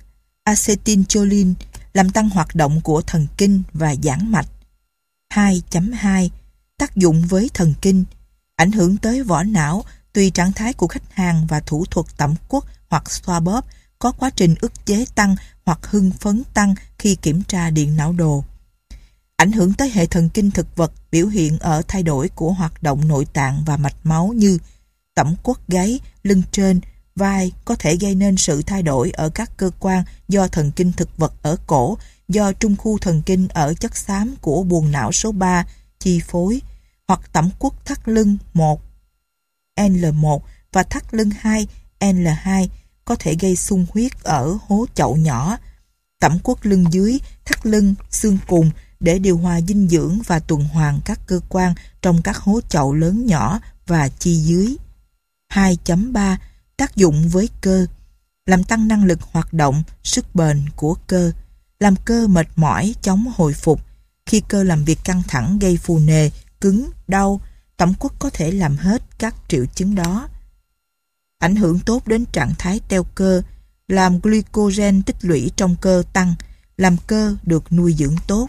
Speaker 1: acetylcholine làm tăng hoạt động của thần kinh và giãn mạch. hai chấm hai Tác dụng với thần kinh, ảnh hưởng tới vỏ não tùy trạng thái của khách hàng và thủ thuật tẩm quất hoặc xoa bóp có quá trình ức chế tăng hoặc hưng phấn tăng khi kiểm tra điện não đồ. Ảnh hưởng tới hệ thần kinh thực vật biểu hiện ở thay đổi của hoạt động nội tạng và mạch máu như tẩm quất gáy, lưng trên, vai có thể gây nên sự thay đổi ở các cơ quan do thần kinh thực vật ở cổ, do trung khu thần kinh ở chất xám của buồng não số ba chi phối, hoặc tẩm quất thắt lưng một L một và thắt lưng hai L hai có thể gây xung huyết ở hố chậu nhỏ. Tẩm quất lưng dưới, thắt lưng, xương cùng để điều hòa dinh dưỡng và tuần hoàn các cơ quan trong các hố chậu lớn nhỏ và chi dưới. hai chấm ba Tác dụng với cơ, làm tăng năng lực hoạt động, sức bền của cơ, làm cơ mệt mỏi, chóng hồi phục. Khi cơ làm việc căng thẳng gây phù nề, cứng, đau, tẩm quất có thể làm hết các triệu chứng đó. Ảnh hưởng tốt đến trạng thái teo cơ, làm glycogen tích lũy trong cơ tăng, làm cơ được nuôi dưỡng tốt.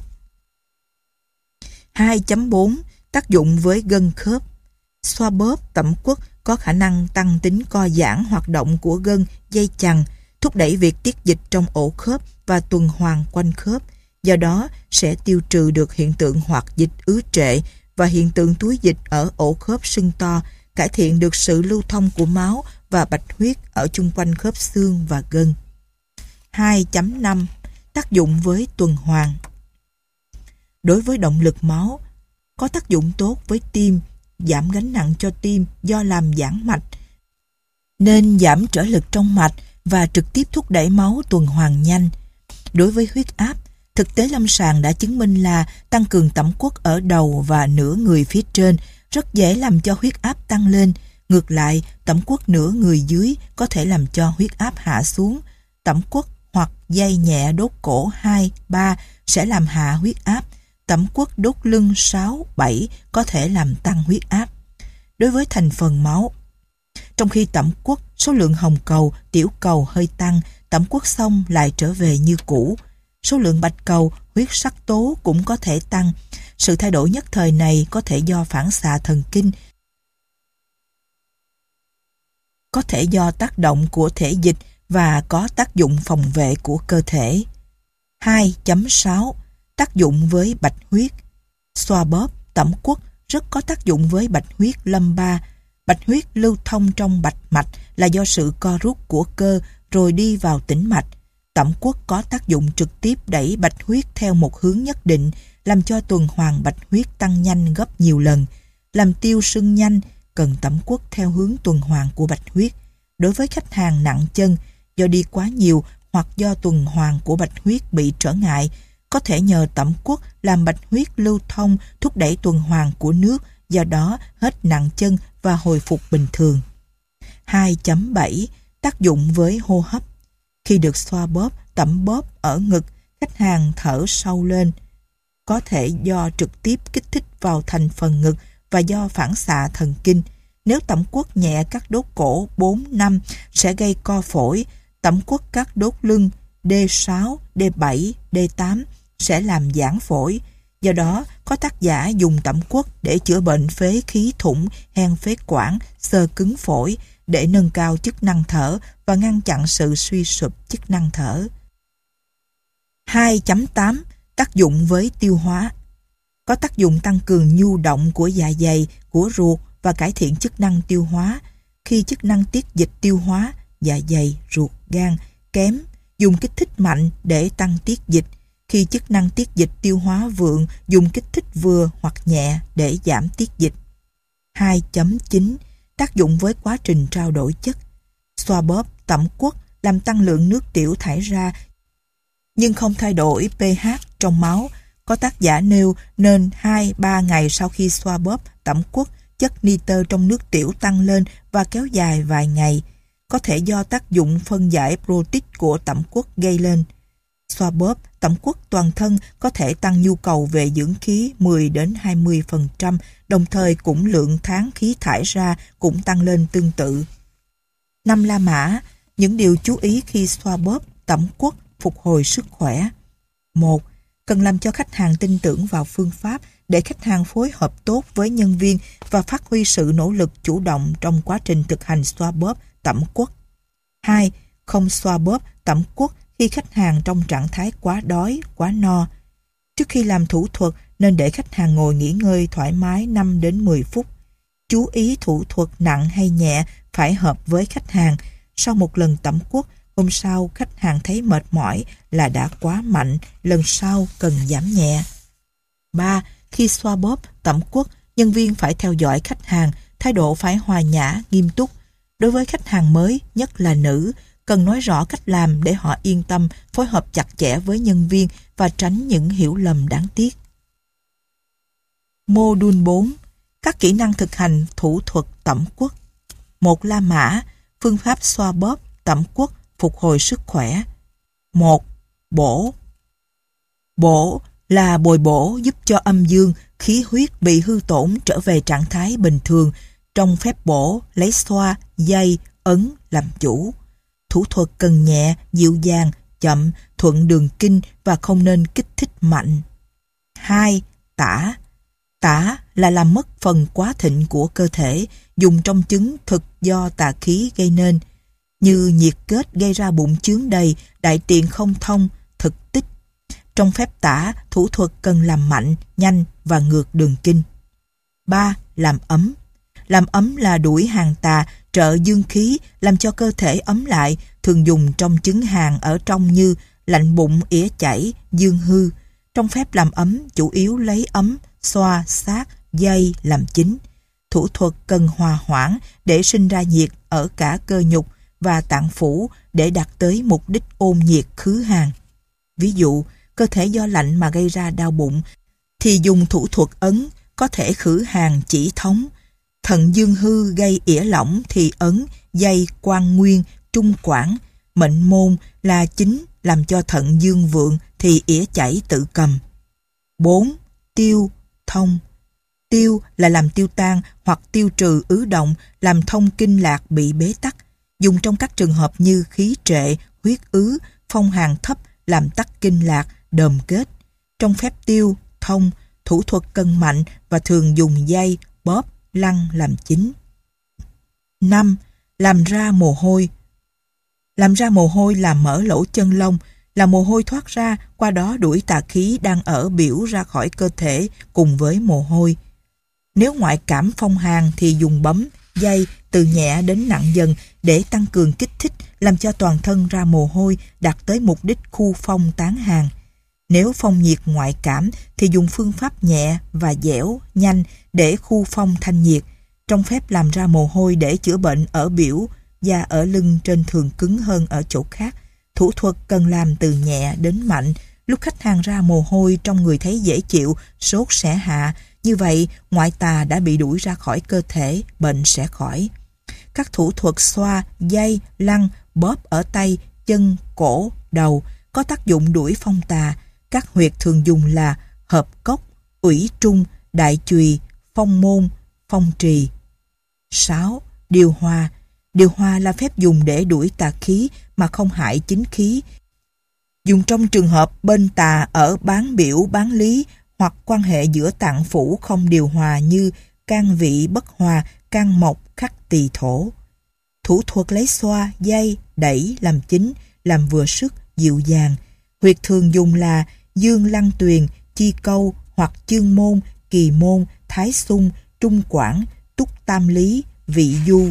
Speaker 1: hai chấm bốn Tác dụng với gân khớp, xoa bóp tẩm quất có khả năng tăng tính co giãn hoạt động của gân, dây chằng, thúc đẩy việc tiết dịch trong ổ khớp và tuần hoàn quanh khớp, do đó sẽ tiêu trừ được hiện tượng hoạt dịch ứ trệ và hiện tượng túi dịch ở ổ khớp sưng to, cải thiện được sự lưu thông của máu và bạch huyết ở chung quanh khớp xương và gân. hai chấm năm Tác dụng với tuần hoàn. Đối với động lực máu, có tác dụng tốt với tim, giảm gánh nặng cho tim do làm giãn mạch, nên giảm trở lực trong mạch và trực tiếp thúc đẩy máu tuần hoàn nhanh. Đối với huyết áp, thực tế lâm sàng đã chứng minh là tăng cường tẩm quất ở đầu và nửa người phía trên rất dễ làm cho huyết áp tăng lên. Ngược lại, tẩm quất nửa người dưới có thể làm cho huyết áp hạ xuống. Tẩm quất hoặc dây nhẹ đốt cổ hai, ba sẽ làm hạ huyết áp. Tẩm quất đốt lưng sáu, bảy có thể làm tăng huyết áp. Đối với thành phần máu, trong khi tẩm quất số lượng hồng cầu, tiểu cầu hơi tăng, tẩm quất xong lại trở về như cũ. Số lượng bạch cầu, huyết sắc tố cũng có thể tăng. Sự thay đổi nhất thời này có thể do phản xạ thần kinh, có thể do tác động của thể dịch và có tác dụng phòng vệ của cơ thể. hai chấm sáu Tác dụng với bạch huyết. Xoa bóp, tẩm quất rất có tác dụng với bạch huyết lâm ba. Bạch huyết lưu thông trong bạch mạch là do sự co rút của cơ rồi đi vào tĩnh mạch. Tẩm quất có tác dụng trực tiếp đẩy bạch huyết theo một hướng nhất định, làm cho tuần hoàn bạch huyết tăng nhanh gấp nhiều lần. Làm tiêu sưng nhanh, cần tẩm quất theo hướng tuần hoàn của bạch huyết. Đối với khách hàng nặng chân, do đi quá nhiều hoặc do tuần hoàn của bạch huyết bị trở ngại, có thể nhờ tẩm quất làm bạch huyết lưu thông, thúc đẩy tuần hoàn của nước, do đó hết nặng chân và hồi phục bình thường. hai chấm bảy Tác dụng với hô hấp. Khi được xoa bóp, tẩm bóp ở ngực, khách hàng thở sâu lên. Có thể do trực tiếp kích thích vào thành phần ngực và do phản xạ thần kinh. Nếu tẩm quất nhẹ các đốt cổ bốn, năm sẽ gây co phổi. Tẩm quất các đốt lưng D sáu, D bảy, D tám sẽ làm giãn phổi. Do đó, có tác giả dùng tẩm quất để chữa bệnh phế khí thủng, hen phế quản, xơ cứng phổi, để nâng cao chức năng thở và ngăn chặn sự suy sụp chức năng thở. hai chấm tám Tác dụng với tiêu hóa. Có tác dụng tăng cường nhu động của dạ dày, của ruột và cải thiện chức năng tiêu hóa. Khi chức năng tiết dịch tiêu hóa, dạ dày, ruột, gan kém, dùng kích thích mạnh để tăng tiết dịch. Khi chức năng tiết dịch tiêu hóa vượng, dùng kích thích vừa hoặc nhẹ để giảm tiết dịch. hai chấm chín Tác dụng với quá trình trao đổi chất. Xoa bóp, tẩm quất làm tăng lượng nước tiểu thải ra, nhưng không thay đổi pH trong máu. Có tác giả nêu nên hai ba ngày sau khi xoa bóp, tẩm quất, chất nitơ trong nước tiểu tăng lên và kéo dài vài ngày. Có thể do tác dụng phân giải protein của tẩm quất gây lên. Xoa bóp, tẩm quất toàn thân có thể tăng nhu cầu về dưỡng khí mười đến hai mươi phần trăm, đồng thời cũng lượng tháng khí thải ra cũng tăng lên tương tự. Năm La Mã, những điều chú ý khi xoa bóp, tẩm quất phục hồi sức khỏe. Một, cần làm cho khách hàng tin tưởng vào phương pháp để khách hàng phối hợp tốt với nhân viên và phát huy sự nỗ lực chủ động trong quá trình thực hành xoa bóp tẩm quất. Hai, không xoa bóp tẩm quất khi khách hàng trong trạng thái quá đói, quá no. Trước khi làm thủ thuật nên để khách hàng ngồi nghỉ ngơi thoải mái năm đến mười phút. Chú ý thủ thuật nặng hay nhẹ phải hợp với khách hàng. Sau một lần tẩm quất, hôm sau khách hàng thấy mệt mỏi là đã quá mạnh, lần sau cần giảm nhẹ. Ba. Khi xoa bóp, tẩm quất, nhân viên phải theo dõi khách hàng, thái độ phải hòa nhã, nghiêm túc. Đối với khách hàng mới, nhất là nữ, cần nói rõ cách làm để họ yên tâm, phối hợp chặt chẽ với nhân viên và tránh những hiểu lầm đáng tiếc. Mô-đun bốn. Các kỹ năng thực hành thủ thuật tẩm quất. Một. La mã, phương pháp xoa bóp, tẩm quất, phục hồi sức khỏe. Một. Bổ. Bổ là bồi bổ giúp cho âm dương, khí huyết bị hư tổn trở về trạng thái bình thường. Trong phép bổ, lấy xoa, dây, ấn làm chủ. Thủ thuật cần nhẹ, dịu dàng, chậm, thuận đường kinh và không nên kích thích mạnh. Hai. Tả. Tả là làm mất phần quá thịnh của cơ thể, dùng trong chứng thực do tà khí gây nên, như nhiệt kết gây ra bụng chướng đầy, đại tiện không thông, thực tích. Trong phép tả, thủ thuật cần làm mạnh, nhanh và ngược đường kinh. Ba. Làm ấm. Làm ấm là đuổi hàng tà, trợ dương khí, làm cho cơ thể ấm lại, thường dùng trong chứng hàn ở trong như lạnh bụng, ỉa chảy, dương hư. Trong phép làm ấm, chủ yếu lấy ấm, xoa, sát, dây làm chính. Thủ thuật cần hòa hoãn để sinh ra nhiệt ở cả cơ nhục và tạng phủ để đạt tới mục đích ôn nhiệt khứ hàn. Ví dụ, cơ thể do lạnh mà gây ra đau bụng thì dùng thủ thuật ấn có thể khử hàn chỉ thống. Thận dương hư gây ỉa lỏng thì ấn, dây, quan nguyên, trung quản. Mệnh môn là chính làm cho thận dương vượng thì ỉa chảy tự cầm. Bốn. Tiêu, thông. Tiêu là làm tiêu tan hoặc tiêu trừ ứ động, làm thông kinh lạc bị bế tắc. Dùng trong các trường hợp như khí trệ, huyết ứ, phong hàn thấp, làm tắc kinh lạc, đờm kết. Trong phép tiêu, thông, thủ thuật cần mạnh và thường dùng dây, bóp, lăn làm chính. Năm. Làm ra mồ hôi. Làm ra mồ hôi là mở lỗ chân lông, là mồ hôi thoát ra, qua đó đuổi tà khí đang ở biểu ra khỏi cơ thể cùng với mồ hôi. Nếu ngoại cảm phong hàn thì dùng bấm, dây từ nhẹ đến nặng dần để tăng cường kích thích, làm cho toàn thân ra mồ hôi, đạt tới mục đích khu phong tán hàn. Nếu phong nhiệt ngoại cảm thì dùng phương pháp nhẹ và dẻo, nhanh để khu phong thanh nhiệt. Trong phép làm ra mồ hôi để chữa bệnh ở biểu, da ở lưng trên thường cứng hơn ở chỗ khác. Thủ thuật cần làm từ nhẹ đến mạnh. Lúc khách hàng ra mồ hôi trong người thấy dễ chịu, sốt sẽ hạ. Như vậy, ngoại tà đã bị đuổi ra khỏi cơ thể, bệnh sẽ khỏi. Các thủ thuật xoa, dây, lăn, bóp ở tay, chân, cổ, đầu có tác dụng đuổi phong tà. Các huyệt thường dùng là hợp cốc, ủy trung, đại chùy, phong môn, phong trì. Sáu. Điều hòa. Điều hòa là phép dùng để đuổi tà khí mà không hại chính khí. Dùng trong trường hợp bên tà ở bán biểu, bán lý hoặc quan hệ giữa tạng phủ không điều hòa như can vị bất hòa, can mộc, khắc tỳ thổ. Thủ thuật lấy xoa, dây, đẩy làm chính, làm vừa sức, dịu dàng. Huyệt thường dùng là dương lăng tuyền, chi câu hoặc chương môn, kỳ môn, thái xung, trung quản, túc tam lý, vị du.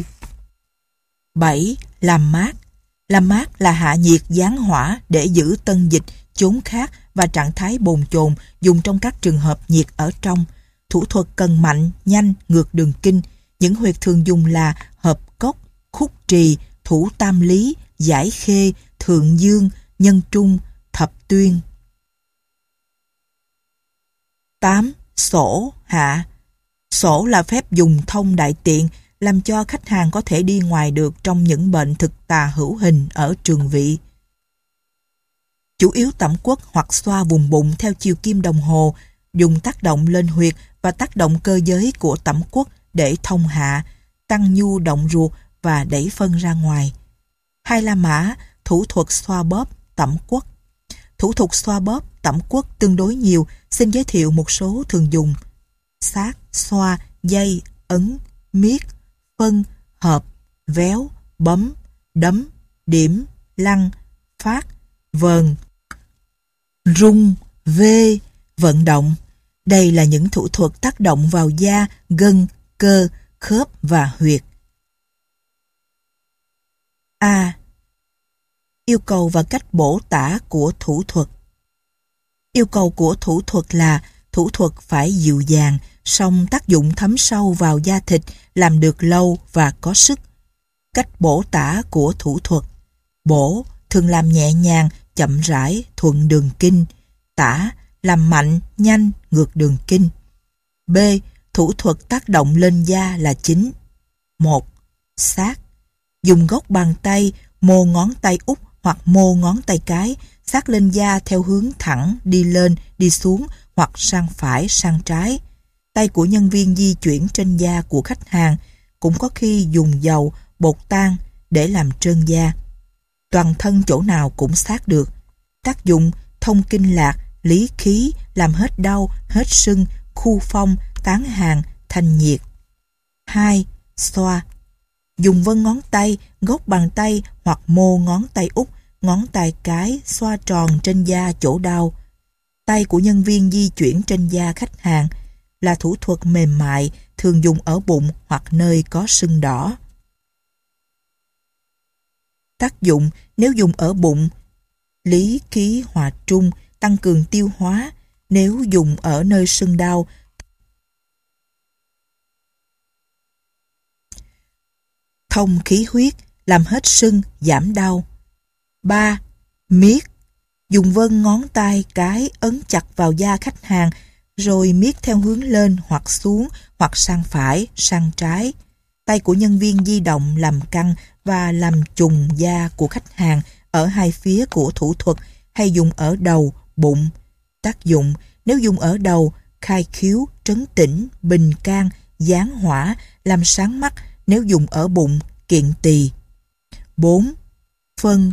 Speaker 1: Bảy. Làm mát. Làm mát là hạ nhiệt giáng hỏa để giữ tân dịch, chốn khát và trạng thái bồn chồn, dùng trong các trường hợp nhiệt ở trong. Thủ thuật cần mạnh, nhanh, ngược đường kinh. Những huyệt thường dùng là hợp cốc, khúc trì, thủ tam lý, giải khê, thượng dương, nhân trung, thập tuyên. Tám. Sổ, hạ. Sổ là phép dùng thông đại tiện, làm cho khách hàng có thể đi ngoài được trong những bệnh thực tà hữu hình ở trường vị. Chủ yếu tẩm quất hoặc xoa vùng bụng theo chiều kim đồng hồ, dùng tác động lên huyệt và tác động cơ giới của tẩm quất để thông hạ, tăng nhu động ruột và đẩy phân ra ngoài. Hai la mã, thủ thuật xoa bóp, tẩm quất. Thủ thuật xoa bóp, tẩm quất tương đối nhiều, xin giới thiệu một số thường dùng. Sát, xoa, dây, ấn, miết, phân, hợp, véo, bấm, đấm, điểm, lăn, phát, vờn, rung, vê, vận động. Đây là những thủ thuật tác động vào da, gân, cơ, khớp và huyệt. A. Yêu cầu và cách bổ tả của thủ thuật. Yêu cầu của thủ thuật là thủ thuật phải dịu dàng, song tác dụng thấm sâu vào da thịt, làm được lâu và có sức. Cách bổ tả của thủ thuật. Bổ thường làm nhẹ nhàng, chậm rãi, thuận đường kinh. Tả làm mạnh, nhanh, ngược đường kinh. B. Thủ thuật tác động lên da là chính. Một. Sát. Dùng gốc bàn tay, mô ngón tay út hoặc mô ngón tay cái, sát lên da theo hướng thẳng, đi lên, đi xuống hoặc sang phải, sang trái. Tay của nhân viên di chuyển trên da của khách hàng, cũng có khi dùng dầu, bột tan để làm trơn da. Toàn thân chỗ nào cũng sát được. Tác dụng thông kinh lạc, lý khí, làm hết đau, hết sưng, khu phong, tán hàn, thanh nhiệt. Hai. Xoa. Dùng vân ngón tay, gốc bàn tay hoặc mô ngón tay út, ngón tay cái xoa tròn trên da chỗ đau. Tay của nhân viên di chuyển trên da khách hàng, là thủ thuật mềm mại, thường dùng ở bụng hoặc nơi có sưng đỏ. Tác dụng nếu dùng ở bụng, lý khí hòa trung, tăng cường tiêu hóa. Nếu dùng ở nơi sưng đau, thông khí huyết, làm hết sưng, giảm đau. Ba. Miết. Dùng vân ngón tay cái ấn chặt vào da khách hàng, rồi miết theo hướng lên hoặc xuống hoặc sang phải, sang trái. Tay của nhân viên di động làm căng và làm trùng da của khách hàng ở hai phía của thủ thuật, hay dùng ở đầu, bụng. Tác dụng nếu dùng ở đầu, khai khiếu, trấn tĩnh, bình can, giáng hỏa, làm sáng mắt. Nếu dùng ở bụng, kiện tỳ. Bốn. Phân.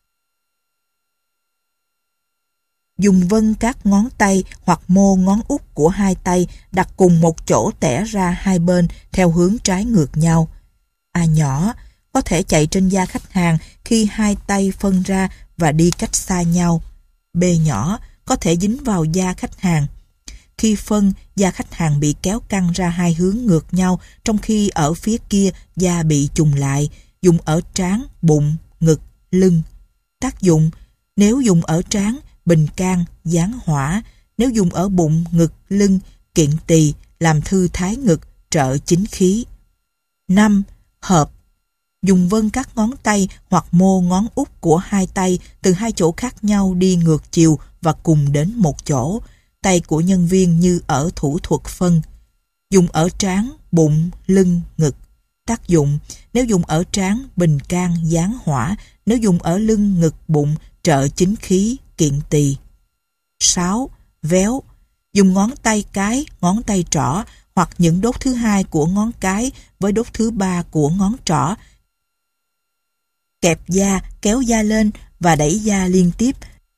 Speaker 1: Dùng vân các ngón tay hoặc mô ngón út của hai tay đặt cùng một chỗ tẻ ra hai bên theo hướng trái ngược nhau. A nhỏ có thể chạy trên da khách hàng khi hai tay phân ra và đi cách xa nhau. B nhỏ có thể dính vào da khách hàng. Khi phân, da khách hàng bị kéo căng ra hai hướng ngược nhau, trong khi ở phía kia da bị chùng lại. Dùng ở trán, bụng, ngực, lưng. Tác dụng nếu dùng ở trán, bình can, giáng hỏa. Nếu dùng ở bụng, ngực, lưng, kiện tỳ, làm thư thái ngực, trợ chính khí. Năm. Hợp. Dùng vân các ngón tay hoặc mô ngón út của hai tay từ hai chỗ khác nhau đi ngược chiều và cùng đến một chỗ. Tay của nhân viên như ở thủ thuật phân. Dùng ở trán, bụng, lưng, ngực. Tác dụng nếu dùng ở trán, bình can, giáng hỏa. Nếu dùng ở lưng, ngực, bụng, trợ chính khí, kiện tỳ. Sáu. Véo. Dùng ngón tay cái, ngón tay trỏ hoặc những đốt thứ hai của ngón cái với đốt thứ ba của ngón trỏ. Kẹp da, kéo da lên và đẩy da liên tiếp,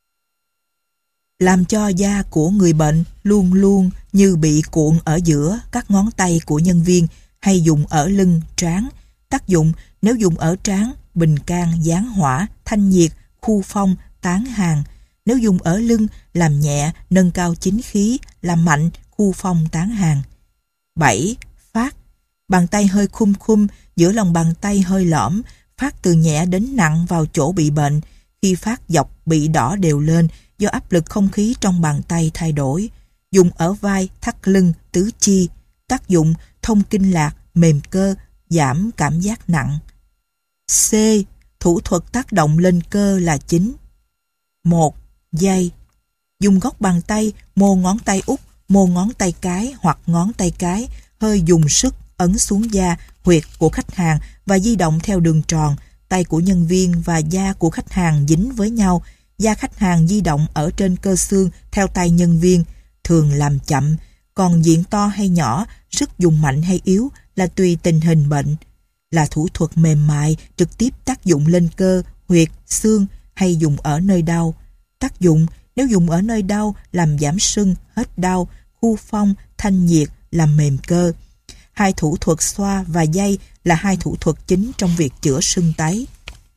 Speaker 1: làm cho da của người bệnh luôn luôn như bị cuộn ở giữa các ngón tay của nhân viên, hay dùng ở lưng, trán. Tác dụng nếu dùng ở trán, bình can, giáng hỏa, thanh nhiệt, khu phong, tán hàn. Nếu dùng ở lưng, làm nhẹ, nâng cao chính khí, làm mạnh, khu phong, tán hàn. Bảy. Phát. Bàn tay hơi khum khum, giữa lòng bàn tay hơi lõm, phát từ nhẹ đến nặng vào chỗ bị bệnh. Khi phát dọc bị đỏ đều lên do áp lực không khí trong bàn tay thay đổi. Dùng ở vai, thắt lưng, tứ chi. Tác dụng thông kinh lạc, mềm cơ, giảm cảm giác nặng. C. Thủ thuật tác động lên cơ là chính. Một. Dây. Dùng góc bàn tay, mô ngón tay út, mô ngón tay cái hoặc ngón tay cái, hơi dùng sức ấn xuống da, huyệt của khách hàng và di động theo đường tròn. Tay của nhân viên và da của khách hàng dính với nhau. Da khách hàng di động ở trên cơ xương theo tay nhân viên, thường làm chậm. Còn diện to hay nhỏ, sức dùng mạnh hay yếu là tùy tình hình bệnh. Là thủ thuật mềm mại, trực tiếp tác dụng lên cơ, huyệt, xương hay dùng ở nơi đau. Tác dụng: nếu dùng ở nơi đau làm giảm sưng, hết đau, khu phong, thanh nhiệt, làm mềm cơ. Hai thủ thuật xoa và day là hai thủ thuật chính trong việc chữa sưng tấy.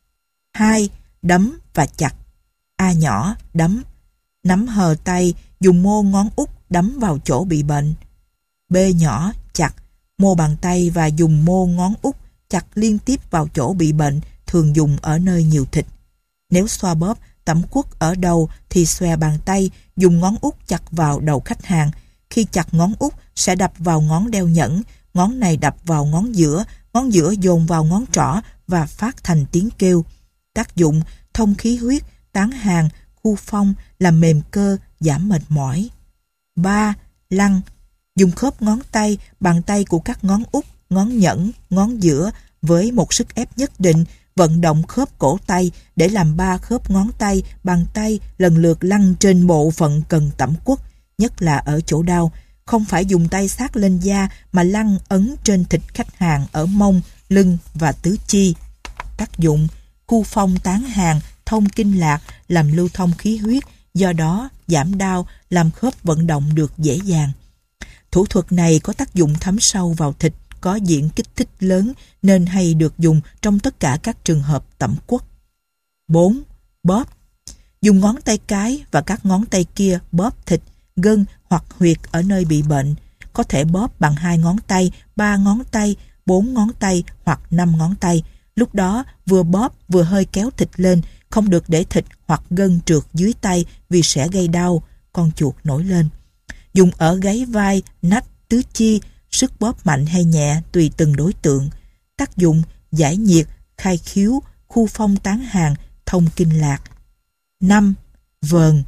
Speaker 1: hai. Đấm và chặt. A nhỏ, đấm. Nắm hờ tay, dùng mô ngón út đấm vào chỗ bị bệnh. B nhỏ, chặt. Mô bàn tay và dùng mô ngón út chặt liên tiếp vào chỗ bị bệnh, thường dùng ở nơi nhiều thịt. Nếu xoa bóp, tẩm quất ở đầu thì xòe bàn tay, dùng ngón út chặt vào đầu khách hàng. Khi chặt ngón út sẽ đập vào ngón đeo nhẫn, ngón này đập vào ngón giữa, ngón giữa dồn vào ngón trỏ và phát thành tiếng kêu. Tác dụng: thông khí huyết, tán hàn, khu phong, làm mềm cơ, giảm mệt mỏi. ba. Lăn. Dùng khớp ngón tay, bàn tay của các ngón út, ngón nhẫn, ngón giữa với một sức ép nhất định, vận động khớp cổ tay để làm ba khớp ngón tay, bàn tay lần lượt lăn trên bộ phận cần tẩm quất, nhất là ở chỗ đau. Không phải dùng tay sát lên da mà lăn ấn trên thịt khách hàng ở mông, lưng và tứ chi. Tác dụng: khu phong tán hàn, thông kinh lạc, làm lưu thông khí huyết, do đó giảm đau, làm khớp vận động được dễ dàng. Thủ thuật này có tác dụng thấm sâu vào thịt, có diện kích thích lớn nên hay được dùng trong tất cả các trường hợp tẩm quất. bốn. Bóp. Dùng ngón tay cái và các ngón tay kia bóp thịt, gân hoặc huyệt ở nơi bị bệnh. Có thể bóp bằng hai ngón tay, ba ngón tay, bốn ngón tay hoặc năm ngón tay. Lúc đó vừa bóp vừa hơi kéo thịt lên, không được để thịt hoặc gân trượt dưới tay vì sẽ gây đau, con chuột nổi lên. Dùng ở gáy vai, nách, tứ chi, sức bóp mạnh hay nhẹ tùy từng đối tượng. Tác dụng: giải nhiệt, khai khiếu, khu phong tán hàn, thông kinh lạc. năm. Vờn.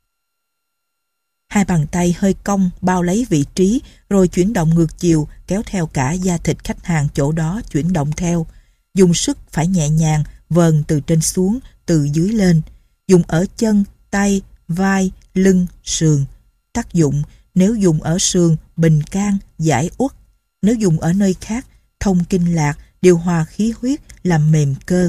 Speaker 1: Hai bàn tay hơi cong bao lấy vị trí rồi chuyển động ngược chiều, kéo theo cả da thịt khách hàng chỗ đó chuyển động theo. Dùng sức phải nhẹ nhàng, vờn từ trên xuống, từ dưới lên. Dùng ở chân, tay, vai, lưng, sườn. Tác dụng: nếu dùng ở sườn, bình can, giải uất. Nếu dùng ở nơi khác, thông kinh lạc, điều hòa khí huyết, làm mềm cơ.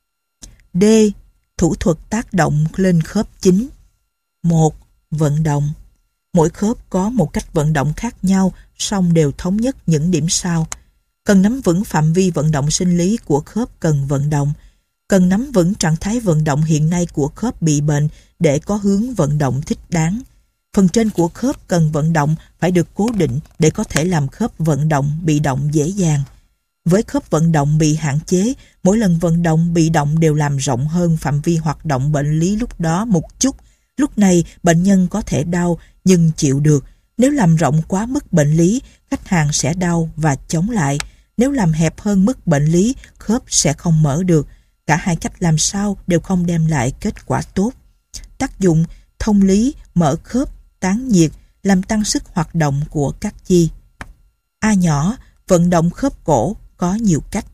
Speaker 1: D. Thủ thuật tác động lên khớp chính. một. Vận động. Mỗi khớp có một cách vận động khác nhau, song đều thống nhất những điểm sau. Cần nắm vững phạm vi vận động sinh lý của khớp cần vận động. Cần nắm vững trạng thái vận động hiện nay của khớp bị bệnh để có hướng vận động thích đáng. Phần trên của khớp cần vận động phải được cố định để có thể làm khớp vận động bị động dễ dàng. Với khớp vận động bị hạn chế, mỗi lần vận động bị động đều làm rộng hơn phạm vi hoạt động bệnh lý lúc đó một chút. Lúc này bệnh nhân có thể đau nhưng chịu được. Nếu làm rộng quá mức bệnh lý, khách hàng sẽ đau và chống lại. Nếu làm hẹp hơn mức bệnh lý, khớp sẽ không mở được. Cả hai cách làm sao đều không đem lại kết quả tốt. Tác dụng: thông lý, mở khớp, tán nhiệt, làm tăng sức hoạt động của các chi. A nhỏ. Vận động khớp cổ có nhiều cách.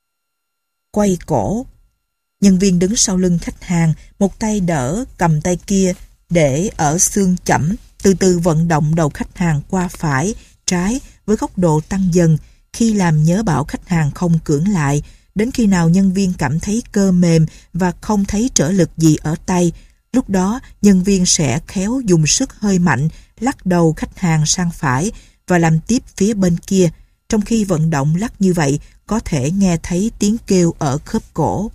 Speaker 1: Quay cổ. Nhân viên đứng sau lưng khách hàng, một tay đỡ cầm tay kia để ở xương chẩm, từ từ vận động đầu khách hàng qua phải, trái với góc độ tăng dần. Khi làm nhớ bảo khách hàng không cưỡng lại, đến khi nào nhân viên cảm thấy cơ mềm và không thấy trở lực gì ở tay. Lúc đó, nhân viên sẽ khéo dùng sức hơi mạnh, lắc đầu khách hàng sang phải và làm tiếp phía bên kia. Trong khi vận động lắc như vậy, có thể nghe thấy tiếng kêu ở khớp cổ.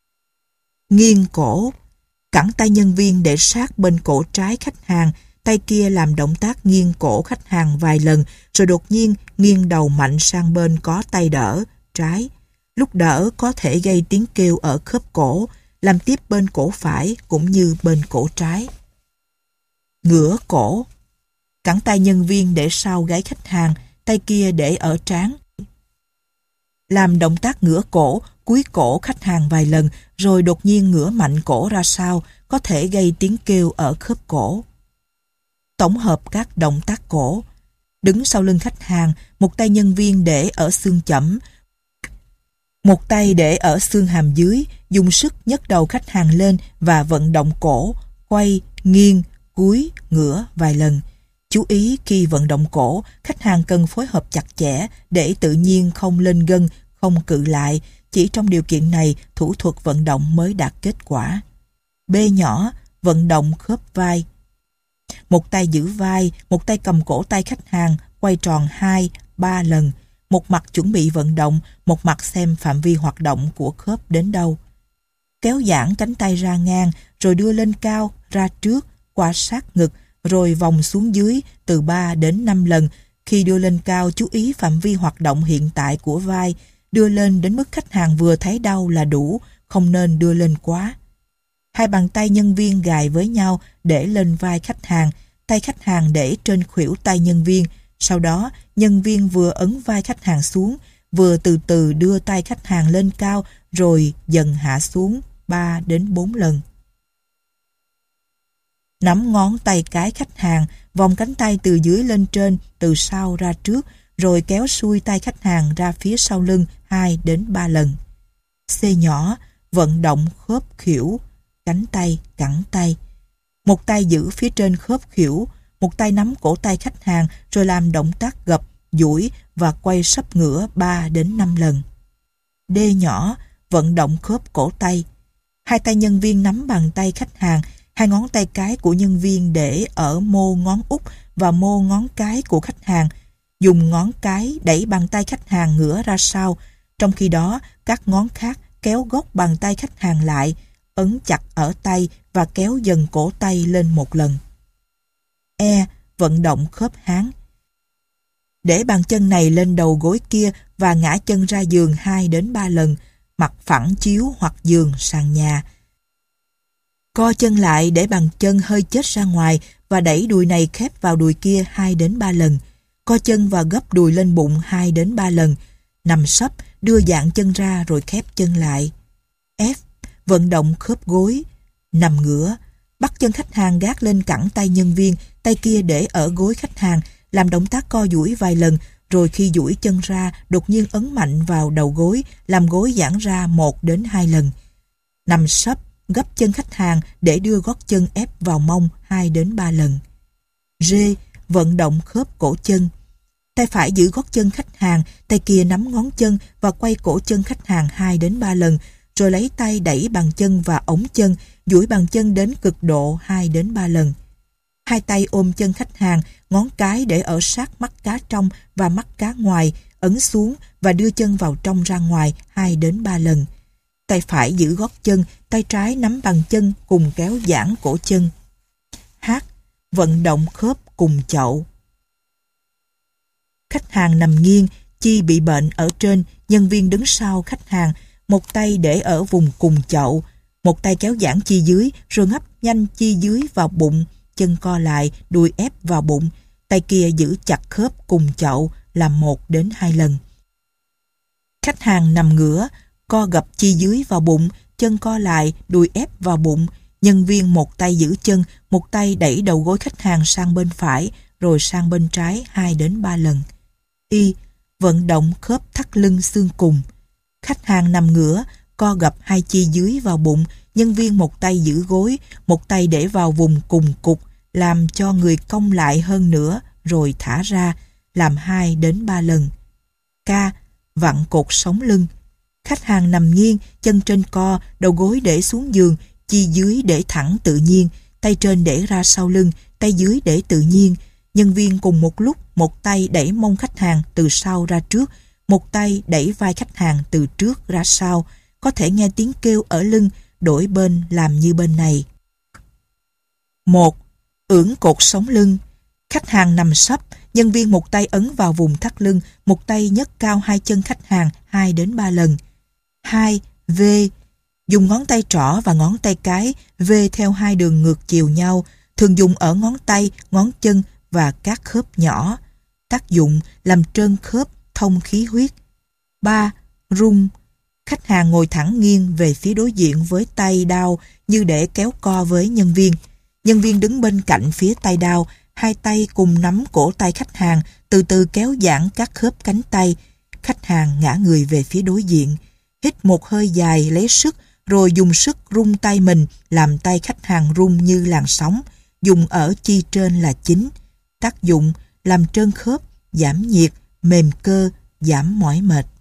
Speaker 1: Nghiêng cổ. Cẳng tay nhân viên để sát bên cổ trái khách hàng, tay kia làm động tác nghiêng cổ khách hàng vài lần, rồi đột nhiên nghiêng đầu mạnh sang bên có tay đỡ, trái. Lúc đỡ có thể gây tiếng kêu ở khớp cổ, làm tiếp bên cổ phải cũng như bên cổ trái. Ngửa cổ. Cẳng tay nhân viên để sau gáy khách hàng, tay kia để ở trán. Làm động tác ngửa cổ, cúi cổ khách hàng vài lần, rồi đột nhiên ngửa mạnh cổ ra sau, có thể gây tiếng kêu ở khớp cổ. Tổng hợp các động tác cổ. Đứng sau lưng khách hàng, một tay nhân viên để ở xương chẩm, một tay để ở xương hàm dưới, dùng sức nhấc đầu khách hàng lên và vận động cổ, quay, nghiêng, cúi, ngửa vài lần. Chú ý khi vận động cổ, khách hàng cần phối hợp chặt chẽ để tự nhiên không lên gân, không cự lại. Chỉ trong điều kiện này, thủ thuật vận động mới đạt kết quả. B nhỏ. vận động khớp vai. Một tay giữ vai, một tay cầm cổ tay khách hàng, quay tròn hai, ba lần. Một mặt chuẩn bị vận động, một mặt xem phạm vi hoạt động của khớp đến đâu. Kéo giãn cánh tay ra ngang, rồi đưa lên cao, ra trước, qua sát ngực, rồi vòng xuống dưới từ ba đến năm lần. Khi đưa lên cao, chú ý phạm vi hoạt động hiện tại của vai, đưa lên đến mức khách hàng vừa thấy đau là đủ, không nên đưa lên quá. Hai bàn tay nhân viên gài với nhau để lên vai khách hàng, tay khách hàng để trên khuỷu tay nhân viên. Sau đó, nhân viên vừa ấn vai khách hàng xuống, vừa từ từ đưa tay khách hàng lên cao, rồi dần hạ xuống ba đến bốn lần. Nắm ngón tay cái khách hàng, vòng cánh tay từ dưới lên trên, từ sau ra trước, rồi kéo xuôi tay khách hàng ra phía sau lưng hai đến ba lần. C nhỏ, vận động khớp khuỷu, cánh tay, cẳng tay. Một tay giữ phía trên khớp khuỷu, một tay nắm cổ tay khách hàng rồi làm động tác gập, duỗi và quay sấp ngửa ba đến năm lần. D nhỏ, vận động khớp cổ tay. Hai tay nhân viên nắm bàn tay khách hàng, hai ngón tay cái của nhân viên để ở mô ngón út và mô ngón cái của khách hàng. Dùng ngón cái đẩy bàn tay khách hàng ngửa ra sau, trong khi đó các ngón khác kéo gốc bàn tay khách hàng lại, ấn chặt ở tay và kéo dần cổ tay lên một lần. E. Vận động khớp háng. Để bàn chân này lên đầu gối kia và ngã chân ra giường hai đến ba lần, mặt phẳng chiếu hoặc giường, sàn nhà. Co chân lại để bàn chân hơi chết ra ngoài và đẩy đùi này khép vào đùi kia hai đến ba lần. Co chân và gấp đùi lên bụng hai đến ba lần. Nằm sấp, đưa dạn chân ra rồi khép chân lại. F. Vận động khớp gối. Nằm ngửa, bắt chân khách hàng gác lên cẳng tay nhân viên, tay kia để ở gối khách hàng, làm động tác co duỗi vài lần, rồi khi duỗi chân ra, đột nhiên ấn mạnh vào đầu gối, làm gối giãn ra một đến hai lần. Nằm sấp, gấp chân khách hàng để đưa gót chân ép vào mông hai đến ba lần. G. Vận động khớp cổ chân. Tay phải giữ gót chân khách hàng, tay kia nắm ngón chân và quay cổ chân khách hàng hai đến ba lần, rồi lấy tay đẩy bàn chân và ống chân, duỗi bàn chân đến cực độ hai đến ba lần. Hai tay ôm chân khách hàng, ngón cái để ở sát mắt cá trong và mắt cá ngoài, ấn xuống và đưa chân vào trong ra ngoài hai đến ba lần. Tay phải giữ gót chân, tay trái nắm bàn chân cùng kéo giãn cổ chân. H. Vận động khớp cùng chậu. Khách hàng nằm nghiêng, chi bị bệnh ở trên, nhân viên đứng sau khách hàng, một tay để ở vùng cùng chậu, một tay kéo giãn chi dưới rồi ngấp nhanh chi dưới vào bụng, chân co lại, đùi ép vào bụng, tay kia giữ chặt khớp cùng chậu làm một đến hai lần. Khách hàng nằm ngửa, co gập chi dưới vào bụng, chân co lại, đùi ép vào bụng, nhân viên một tay giữ chân, một tay đẩy đầu gối khách hàng sang bên phải, rồi sang bên trái hai đến ba lần. Y. Vận động khớp thắt lưng xương cùng. Khách hàng nằm ngửa, co gập hai chi dưới vào bụng, nhân viên một tay giữ gối, một tay để vào vùng cùng cục, làm cho người cong lại hơn nữa, rồi thả ra, làm hai đến ba lần. K. Vặn cột sống lưng. Khách hàng nằm nghiêng, chân trên co, đầu gối để xuống giường, chi dưới để thẳng tự nhiên, tay trên để ra sau lưng, tay dưới để tự nhiên. Nhân viên cùng một lúc, một tay đẩy mông khách hàng từ sau ra trước, một tay đẩy vai khách hàng từ trước ra sau. Có thể nghe tiếng kêu ở lưng, đổi bên làm như bên này. một. Ưỡn cột sống lưng. Khách hàng nằm sấp, nhân viên một tay ấn vào vùng thắt lưng, một tay nhấc cao hai chân khách hàng hai đến ba lần. hai. V. Dùng ngón tay trỏ và ngón tay cái V theo hai đường ngược chiều nhau, thường dùng ở ngón tay, ngón chân và các khớp nhỏ. Tác dụng làm trơn khớp, thông khí huyết. ba. Rung. Khách hàng ngồi thẳng nghiêng về phía đối diện với tay đao như để kéo co với nhân viên. Nhân viên đứng bên cạnh phía tay đao, hai tay cùng nắm cổ tay khách hàng, từ từ kéo giãn các khớp cánh tay. Khách hàng ngã người về phía đối diện. Hít một hơi dài lấy sức, rồi dùng sức rung tay mình, làm tay khách hàng rung như làn sóng. Dùng ở chi trên là chính. Tác dụng làm trơn khớp, giảm nhiệt, mềm cơ, giảm mỏi mệt.